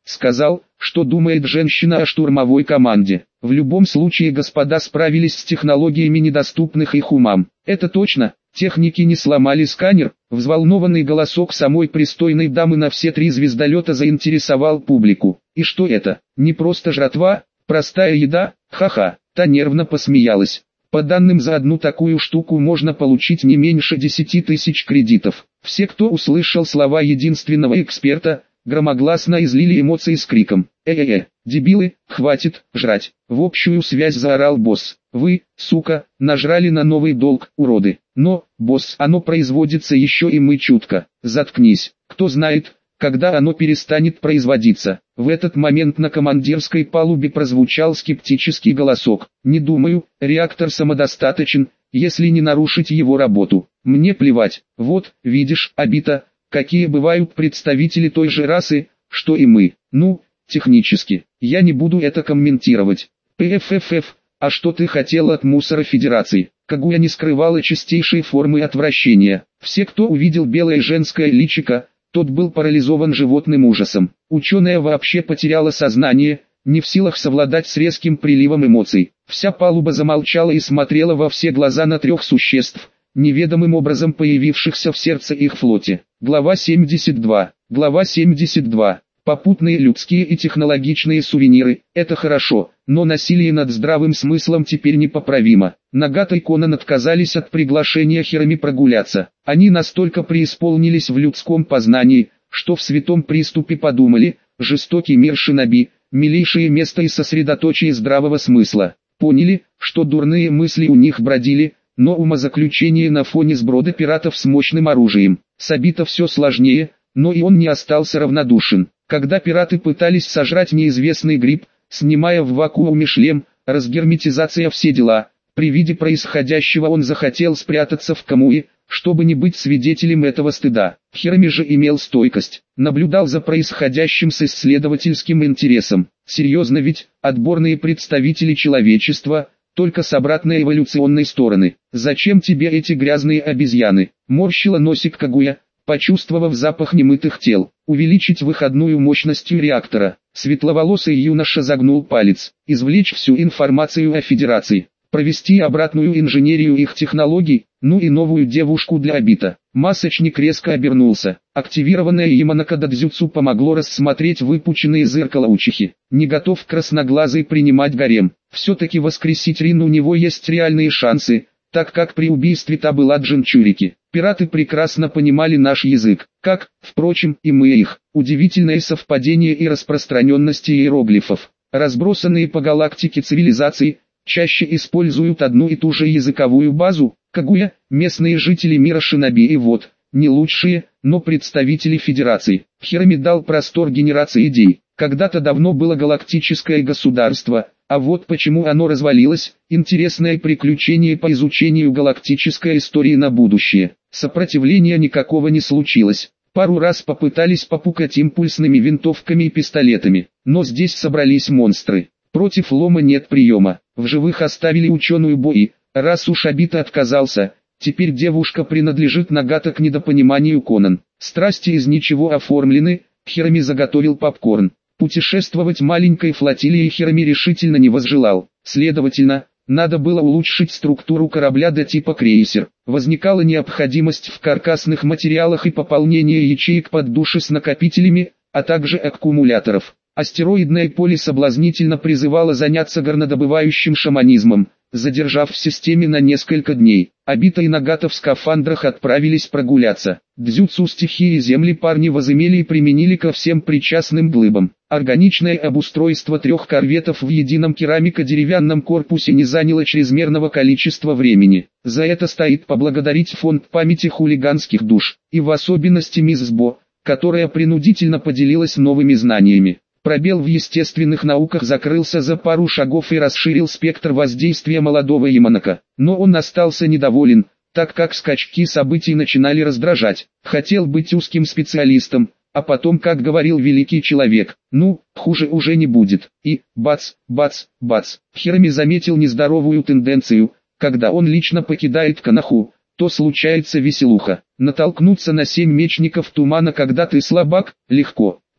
сказал, что думает женщина о штурмовой команде. В любом случае господа справились с технологиями, недоступных их умам. Это точно, техники не сломали сканер. Взволнованный голосок самой пристойной дамы на все 3 звездолета заинтересовал публику. И что это? Не просто жратва, простая еда? Ха-ха. Та нервно посмеялась. По данным, за одну такую штуку можно получить не меньше 10 тысяч кредитов. Все, кто услышал слова единственного эксперта, громогласно излили эмоции с криком: дебилы, хватит жрать. В общую связь заорал босс: вы, сука, нажрали на новый долг, уроды. Но, босс, оно производится еще и мы чутко. Заткнись. Кто знает, когда оно перестанет производиться. В этот момент на командирской палубе прозвучал скептический голосок: не думаю, реактор самодостаточен, если не нарушить его работу. Мне плевать. Вот, видишь, Обита, какие бывают представители той же расы, что и мы. Ну, технически. Я не буду это комментировать. ПФФФ, а что ты хотел от мусора Федерации? Кагуя не скрывала чистейшей формы отвращения. Все, кто увидел белое женское личико, тот был парализован животным ужасом. Ученая вообще потеряла сознание, не в силах совладать с резким приливом эмоций. Вся палуба замолчала и смотрела во все глаза на 3 существ, неведомым образом появившихся в сердце их флоте. Глава 72. Глава 72. Попутные людские и технологичные сувениры – это хорошо, но насилие над здравым смыслом теперь непоправимо. Нагата и Конан отказались от приглашения Хироми прогуляться. Они настолько преисполнились в людском познании, что в святом приступе подумали: жестокий мир шиноби, милейшее место и сосредоточие здравого смысла. Поняли, что дурные мысли у них бродили, но умозаключение на фоне сброда пиратов с мощным оружием. С Обито все сложнее, но и он не остался равнодушен. Когда пираты пытались сожрать неизвестный гриб, снимая в вакууме шлем, разгерметизация, все дела, при виде происходящего он захотел спрятаться в Камуи, чтобы не быть свидетелем этого стыда. Хироми же имел стойкость, наблюдал за происходящим с исследовательским интересом. Серьезно ведь, отборные представители человечества, только с обратной эволюционной стороны. Зачем тебе эти грязные обезьяны? Морщила носик Кагуя, почувствовав запах немытых тел. Увеличить выходную мощность реактора. Светловолосый юноша загнул палец. Извлечь всю информацию о Федерации. Провести обратную инженерию их технологий, ну и новую девушку для Обита. Масочник резко обернулся. Активированное Яманака Дадзюцу помогло рассмотреть выпученные зеркала учихи. Не готов красноглазый принимать гарем. Все-таки воскресить Рин у него есть реальные шансы, так как при убийстве та была Джинчурики. Пираты прекрасно понимали наш язык, как, впрочем, и мы их. Удивительное совпадение и распространенность иероглифов. Разбросанные по галактике цивилизации чаще используют одну и ту же языковую базу. Кагуя, местные жители мира шиноби, и вот, не лучшие, но представители Федерации. Хироми дал простор генерации идей. Когда-то давно было галактическое государство, а вот почему оно развалилось, интересное приключение по изучению галактической истории на будущее. Сопротивления никакого не случилось. Пару раз попытались попукать импульсными винтовками и пистолетами, но здесь собрались монстры. Против лома нет приема. В живых оставили ученую Бои. Раз уж Обита отказался, теперь девушка принадлежит Нагата. К недопониманию Конан. Страсти из ничего оформлены. Хироми заготовил попкорн. Путешествовать маленькой флотилией Хироми решительно не возжелал. Следовательно, надо было улучшить структуру корабля до типа крейсер. Возникала необходимость в каркасных материалах и пополнении ячеек под души с накопителями, а также аккумуляторов. Астероидное поле соблазнительно призывало заняться горнодобывающим шаманизмом, задержав в системе на несколько дней. Обита и Нагата в скафандрах отправились прогуляться. Дзюцу стихии земли парни возымели и применили ко всем причастным глыбам. Органичное обустройство 3 корветов в едином керамико-деревянном корпусе не заняло чрезмерного количества времени. За это стоит поблагодарить фонд памяти хулиганских душ, и в особенности мисс Сбо, которая принудительно поделилась новыми знаниями. Пробел в естественных науках закрылся за пару шагов и расширил спектр воздействия молодого Яманака. Но он остался недоволен, так как скачки событий начинали раздражать. Хотел быть узким специалистом, а потом, как говорил великий человек, ну, хуже уже не будет. И, бац, бац, бац. Хироми заметил нездоровую тенденцию: когда он лично покидает Канаху, то случается веселуха. Натолкнуться на 7 мечников тумана, когда ты слабак, легко.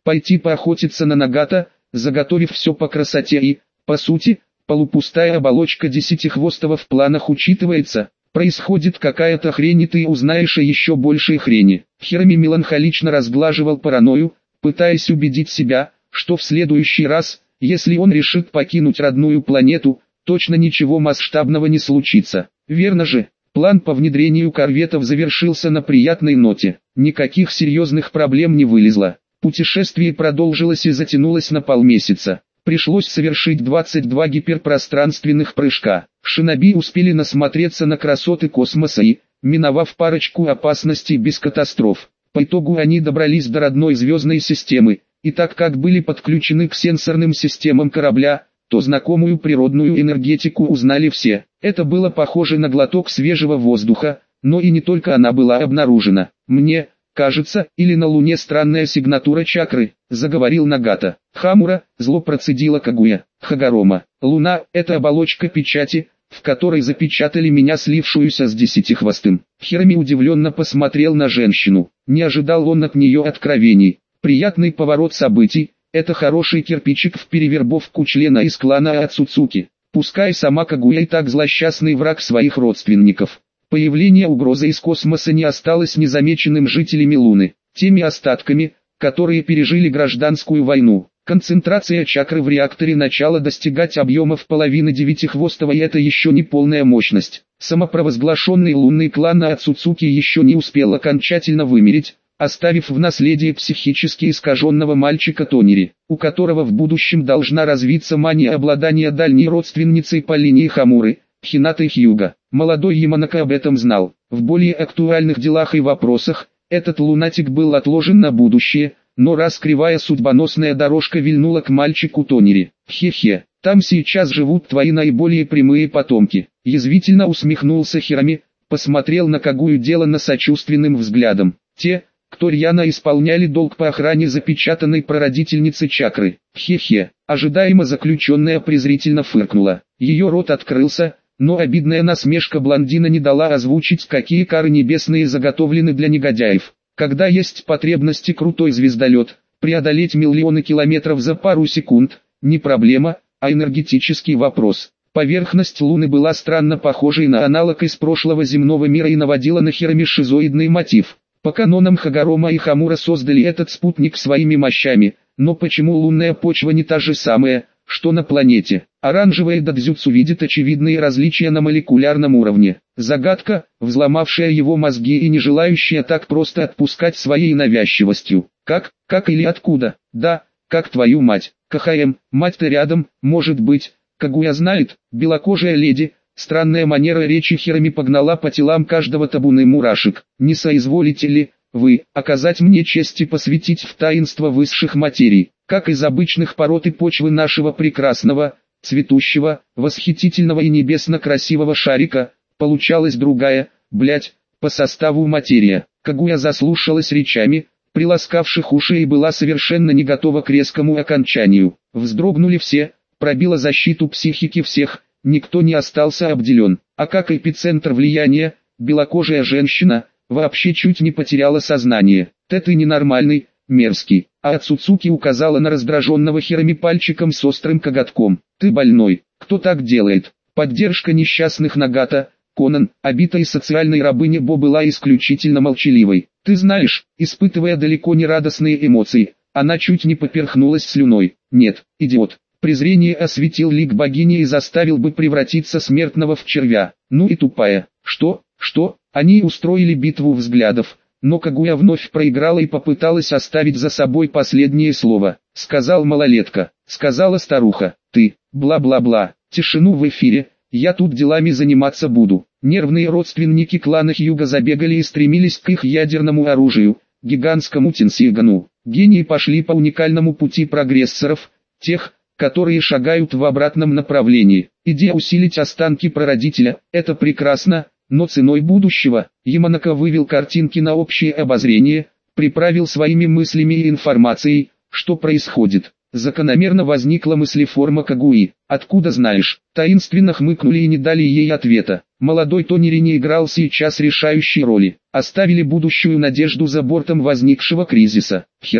Пойти поохотиться на Нагата, заготовив все по красоте и, по сути, полупустая оболочка десятихвостого в планах учитывается. Происходит какая-то хрень, и ты узнаешь о еще большей хрени. Хироми меланхолично разглаживал паранойю, пытаясь убедить себя, что в следующий раз, если он решит покинуть родную планету, точно ничего масштабного не случится. Верно же, план по внедрению корветов завершился на приятной ноте. Никаких серьезных проблем не вылезло. Путешествие продолжилось и затянулось на полмесяца. Пришлось совершить 22 гиперпространственных прыжка. Шиноби успели насмотреться на красоты космоса и, миновав парочку опасностей без катастроф, по итогу они добрались до родной звездной системы, и так как были подключены к сенсорным системам корабля, то знакомую природную энергетику узнали все. Это было похоже на глоток свежего воздуха, но и не только она была обнаружена. Мне кажется, или на Луне странная сигнатура чакры, заговорил Нагата. Хамура, зло процедила Кагуя. Хагарома, Луна – это оболочка печати, в которой запечатали меня, слившуюся с десятихвостым. Хироми удивленно посмотрел на женщину. Не ожидал он от нее откровений. Приятный поворот событий, это хороший кирпичик в перевербовку члена из клана Ацуцуки. Пускай сама Кагуя и так злосчастный враг своих родственников. Появление угрозы из космоса не осталось незамеченным жителями Луны. Теми остатками, которые пережили гражданскую войну. Концентрация чакры в реакторе начала достигать объемов половины девятихвостого, и это еще не полная мощность. Самопровозглашенный лунный клан Ацуцуки еще не успел окончательно вымереть, оставив в наследие психически искаженного мальчика Тонери, у которого в будущем должна развиться мания обладания дальней родственницей по линии Хамуры, Хинатой Хьюга. Молодой Яманака об этом знал. В более актуальных делах и вопросах, этот лунатик был отложен на будущее, но раз кривая судьбоносная дорожка вильнула к мальчику Тонери. Хе-хе, там сейчас живут твои наиболее прямые потомки. Язвительно усмехнулся Хироми, посмотрел на Кагую деланно сочувственным взглядом. Те, кто рьяно исполняли долг по охране запечатанной прародительницы чакры. Хе-хе, ожидаемо заключенная презрительно фыркнула. Ее рот открылся, но обидная насмешка блондина не дала озвучить, какие кары небесные заготовлены для негодяев. Когда есть потребности, крутой звездолет, преодолеть миллионы километров за пару секунд, не проблема, а энергетический вопрос. Поверхность Луны была странно похожей на аналог из прошлого земного мира и наводила на Хироми шизоидный мотив. По канонам Хагарома и Хамура создали этот спутник своими мощами, но почему лунная почва не та же самая, что на планете? Оранжевая дадзюцу видит очевидные различия на молекулярном уровне. Загадка, взломавшая его мозги и не желающая так просто отпускать своей навязчивостью. Как или откуда? Да, как твою мать. КХМ, мать-то рядом, может быть. Кагуя знает, белокожая леди. Странная манера речи Хироми погнала по телам каждого табуны мурашек. Не соизволите ли вы оказать мне честь и посвятить в таинство высших материй, как из обычных пород и почвы нашего прекрасного, цветущего, восхитительного и небесно красивого шарика, получалась другая, по составу материя. Кагуя заслушалась речами, приласкавших уши, и была совершенно не готова к резкому окончанию. Вздрогнули все, пробила защиту психики всех, никто не остался обделен. А как эпицентр влияния, белокожая женщина, вообще чуть не потеряла сознание. Ты ненормальный, мерзкий. А Ацуцуки указала на раздраженного Хироми пальчиком с острым коготком. Ты больной, кто так делает? Поддержка несчастных Нагата, Конан, обитой социальной рабыни Бо была исключительно молчаливой. Ты знаешь, испытывая далеко не радостные эмоции, она чуть не поперхнулась слюной. Нет, идиот. Презрение осветил лик богини и заставил бы превратиться смертного в червя. Ну и тупая. Что? Они устроили битву взглядов, но Кагуя вновь проиграла и попыталась оставить за собой последнее слово. Сказал малолетка, сказала старуха, ты, бла-бла-бла, тишину в эфире, я тут делами заниматься буду. Нервные родственники клана Хьюга забегали и стремились к их ядерному оружию, гигантскому Тенсигану. Гении пошли по уникальному пути прогрессоров, тех, которые шагают в обратном направлении. Идея усилить останки прародителя, это прекрасно, но ценой будущего. Яманака вывел картинки на общее обозрение, приправил своими мыслями и информацией, что происходит. Закономерно возникла мыслеформа Кагуи. Откуда знаешь? Таинственно хмыкнули и не дали ей ответа. Молодой Тонери не играл сейчас решающей роли. Оставили будущую надежду за бортом возникшего кризиса. Хироми,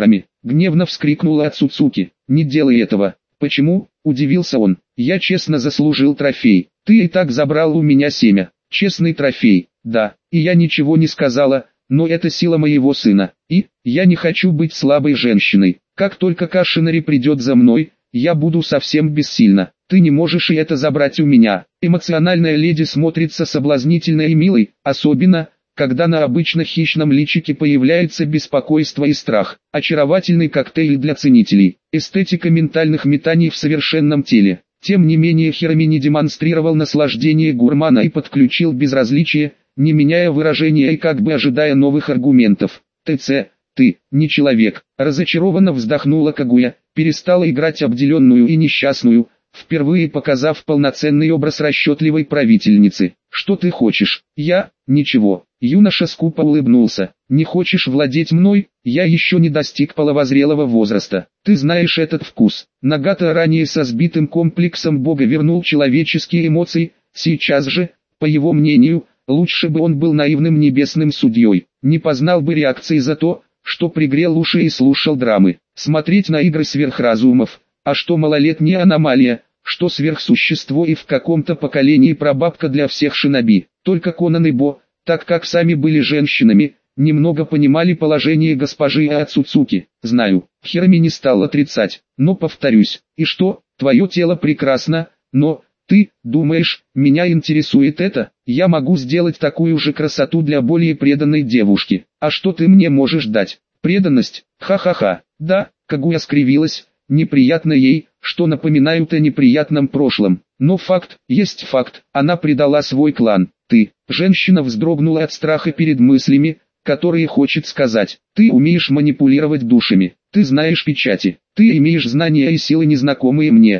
гневно вскрикнула Ацуцуки. «Не делай этого». «Почему?» – удивился он. «Я честно заслужил трофей. Ты и так забрал у меня семя». «Честный трофей, да, и я ничего не сказала, но это сила моего сына. И, я не хочу быть слабой женщиной. Как только Кашинари придет за мной, я буду совсем бессильна. Ты не можешь и это забрать у меня». Эмоциональная леди смотрится соблазнительно и милой, особенно, когда на обычно хищном личике появляется беспокойство и страх. Очаровательный коктейль для ценителей. Эстетика ментальных метаний в совершенном теле. Тем не менее Хироми не демонстрировал наслаждение гурмана и подключил безразличие, не меняя выражения и как бы ожидая новых аргументов. «ТЦ, ты, не человек», разочарованно вздохнула Кагуя, перестала играть обделенную и несчастную, впервые показав полноценный образ расчетливой правительницы. «Что ты хочешь?» «Я? Ничего». Юноша скупо улыбнулся. «Не хочешь владеть мной? Я еще не достиг половозрелого возраста. Ты знаешь этот вкус». Нагата ранее со сбитым комплексом бога вернул человеческие эмоции, сейчас же, по его мнению, лучше бы он был наивным небесным судьей, не познал бы реакции за то, что пригрел уши и слушал драмы. Смотреть на игры сверхразумов, а что малолетняя аномалия, что сверхсущество и в каком-то поколении прабабка для всех шиноби. Только Конан и Бо, так как сами были женщинами, немного понимали положение госпожи Ацуцуки. Знаю, Хироми не стал отрицать, но повторюсь. И что, твое тело прекрасно, но, ты, думаешь, меня интересует это? Я могу сделать такую же красоту для более преданной девушки. А что ты мне можешь дать? Преданность? Ха-ха-ха. Да, Кагуя скривилась, неприятно ей, что напоминают о неприятном прошлом. Но факт, есть факт, она предала свой клан. Ты, женщина вздрогнула от страха перед мыслями, которые хочет сказать. Ты умеешь манипулировать душами, ты знаешь печати, ты имеешь знания и силы незнакомые мне.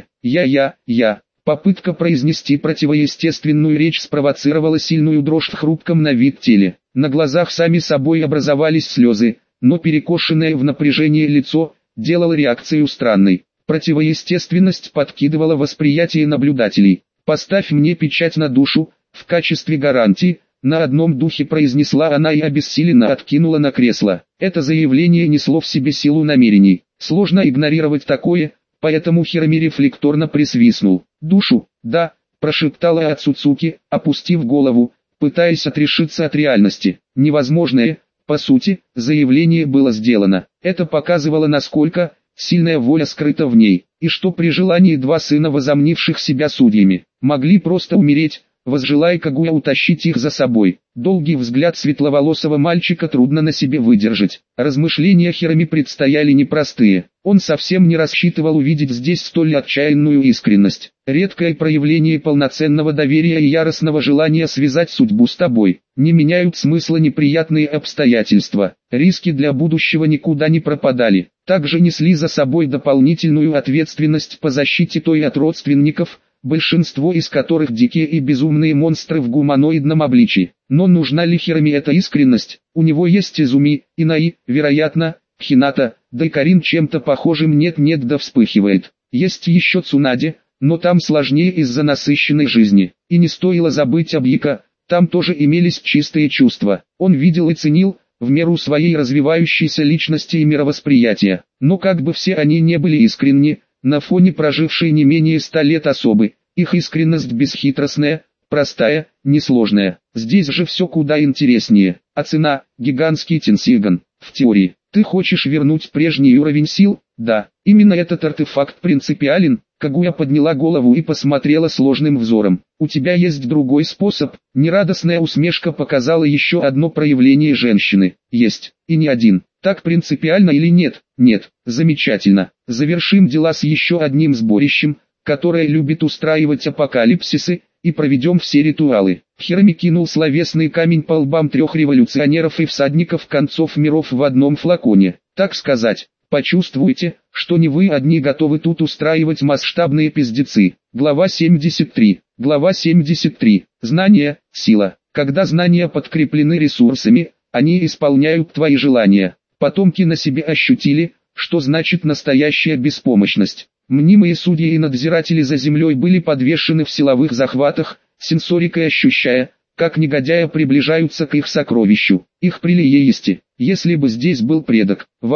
Я. Попытка произнести противоестественную речь спровоцировала сильную дрожь в хрупком на вид теле. На глазах сами собой образовались слезы, но перекошенное в напряжение лицо делало реакцию странной. Противоестественность подкидывала восприятие наблюдателей. «Поставь мне печать на душу, в качестве гарантии», на одном духе произнесла она и обессиленно откинула на кресло. Это заявление несло в себе силу намерений. Сложно игнорировать такое, поэтому Хироми рефлекторно присвистнул. «Душу, да», прошептала Ацуцуки, опустив голову, пытаясь отрешиться от реальности. Невозможное, по сути, заявление было сделано. Это показывало, насколько сильная воля скрыта в ней, и что при желании два сына, возомнивших себя судьями, могли просто умереть, возжелая Кагуя утащить их за собой. Долгий взгляд светловолосого мальчика трудно на себе выдержать. Размышления Хироми предстояли непростые. Он совсем не рассчитывал увидеть здесь столь отчаянную искренность. Редкое проявление полноценного доверия и яростного желания связать судьбу с тобой. Не меняют смысла неприятные обстоятельства. Риски для будущего никуда не пропадали. Также несли за собой дополнительную ответственность по защите той от родственников, большинство из которых дикие и безумные монстры в гуманоидном обличии. Но нужна ли Хироми эта искренность? У него есть Изуми, Инаи, вероятно, Хината, да и Карин чем-то похожим нет-нет да вспыхивает. Есть еще Цунаде, но там сложнее из-за насыщенной жизни. И не стоило забыть об Яко, там тоже имелись чистые чувства. Он видел и ценил, в меру своей развивающейся личности и мировосприятия. Но как бы все они не были искренни, на фоне прожившей не менее 100 лет особы, их искренность бесхитростная, простая, несложная. Здесь же все куда интереснее. А цена – гигантский Тенсиган. В теории, ты хочешь вернуть прежний уровень сил? Да, именно этот артефакт принципиален. Кагуя подняла голову и посмотрела сложным взором. У тебя есть другой способ? Нерадостная усмешка показала еще одно проявление женщины. Есть, и не один. Так принципиально или нет? Нет. Замечательно. Завершим дела с еще одним сборищем, которое любит устраивать апокалипсисы, и проведем все ритуалы. Хироми кинул словесный камень по лбам 3 революционеров и всадников концов миров в одном флаконе. Так сказать, почувствуйте, что не вы одни готовы тут устраивать масштабные пиздецы. Глава 73. Глава 73. Знания – сила. Когда знания подкреплены ресурсами, они исполняют твои желания. Потомки на себе ощутили, что значит настоящая беспомощность. Мнимые судьи и надзиратели за землей были подвешены в силовых захватах, сенсорикой ощущая, как негодяи приближаются к их сокровищу. Их прилиести. Если бы здесь был предок, вас,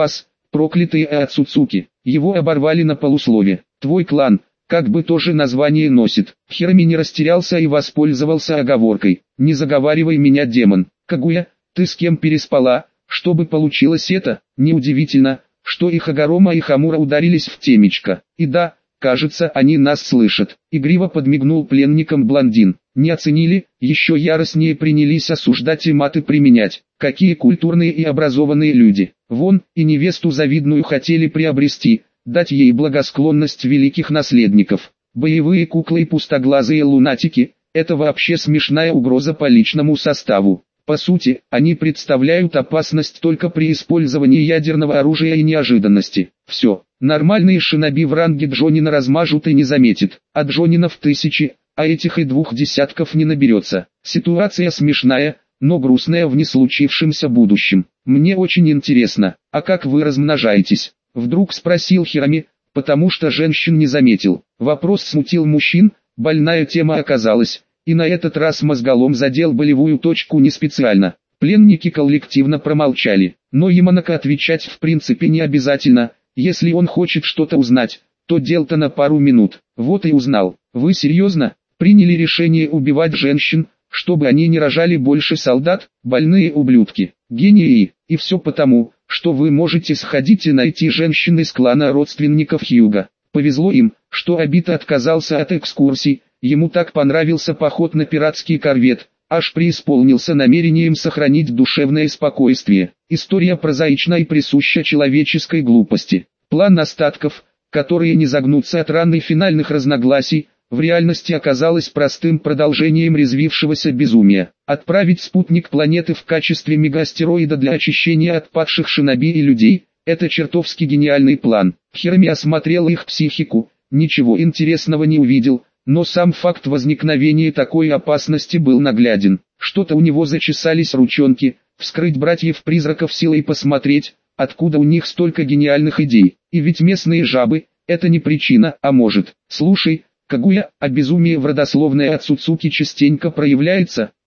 Проклятые Ацуцуки. Его оборвали на полуслове. Твой клан, как бы тоже название носит. Хироми не растерялся и воспользовался оговоркой. Не заговаривай меня, демон. Кагуя, ты с кем переспала, чтобы получилось это? Неудивительно, что и Хагорома и Хамура ударились в темечко. И да, кажется, они нас слышат. Игриво подмигнул пленникам блондин. Не оценили, еще яростнее принялись осуждать и маты применять. Какие культурные и образованные люди. Вон, и невесту завидную хотели приобрести, дать ей благосклонность великих наследников. Боевые куклы и пустоглазые лунатики – это вообще смешная угроза по личному составу. По сути, они представляют опасность только при использовании ядерного оружия и неожиданности. Все, нормальные шиноби в ранге Джонина размажут и не заметит. А Джонинов тысячи, а этих и 2 десятков не наберется. Ситуация смешная, но грустная в неслучившемся будущем. Мне очень интересно, а как вы размножаетесь? Вдруг спросил Хироми, потому что женщин не заметил. Вопрос смутил мужчин, больная тема оказалась. И на этот раз мозголом задел болевую точку не специально. Пленники коллективно промолчали, но Яманака отвечать в принципе не обязательно. Если он хочет что-то узнать, то дел-то на пару минут. Вот и узнал. Вы серьезно? Приняли решение убивать женщин, чтобы они не рожали больше солдат? Больные ублюдки, гении, и все потому, что вы можете сходить и найти женщин из клана родственников Хьюга. Повезло им, что Обита отказался от экскурсий. Ему так понравился поход на пиратский корвет, аж преисполнился намерением сохранить душевное спокойствие. История прозаична и присуща человеческой глупости. План остатков, которые не загнутся от ран и финальных разногласий, в реальности оказалось простым продолжением резвившегося безумия. Отправить спутник планеты в качестве мегаастероида для очищения от падших шиноби и людей – это чертовски гениальный план. Хироми осмотрел их психику, ничего интересного не увидел. Но сам факт возникновения такой опасности был нагляден. Что-то у него зачесались ручонки, вскрыть братьев-призраков силой посмотреть, откуда у них столько гениальных идей. И ведь местные жабы – это не причина, а может. Слушай, Кагуя, а безумие в родословной Ацуцуки частенько проявляется?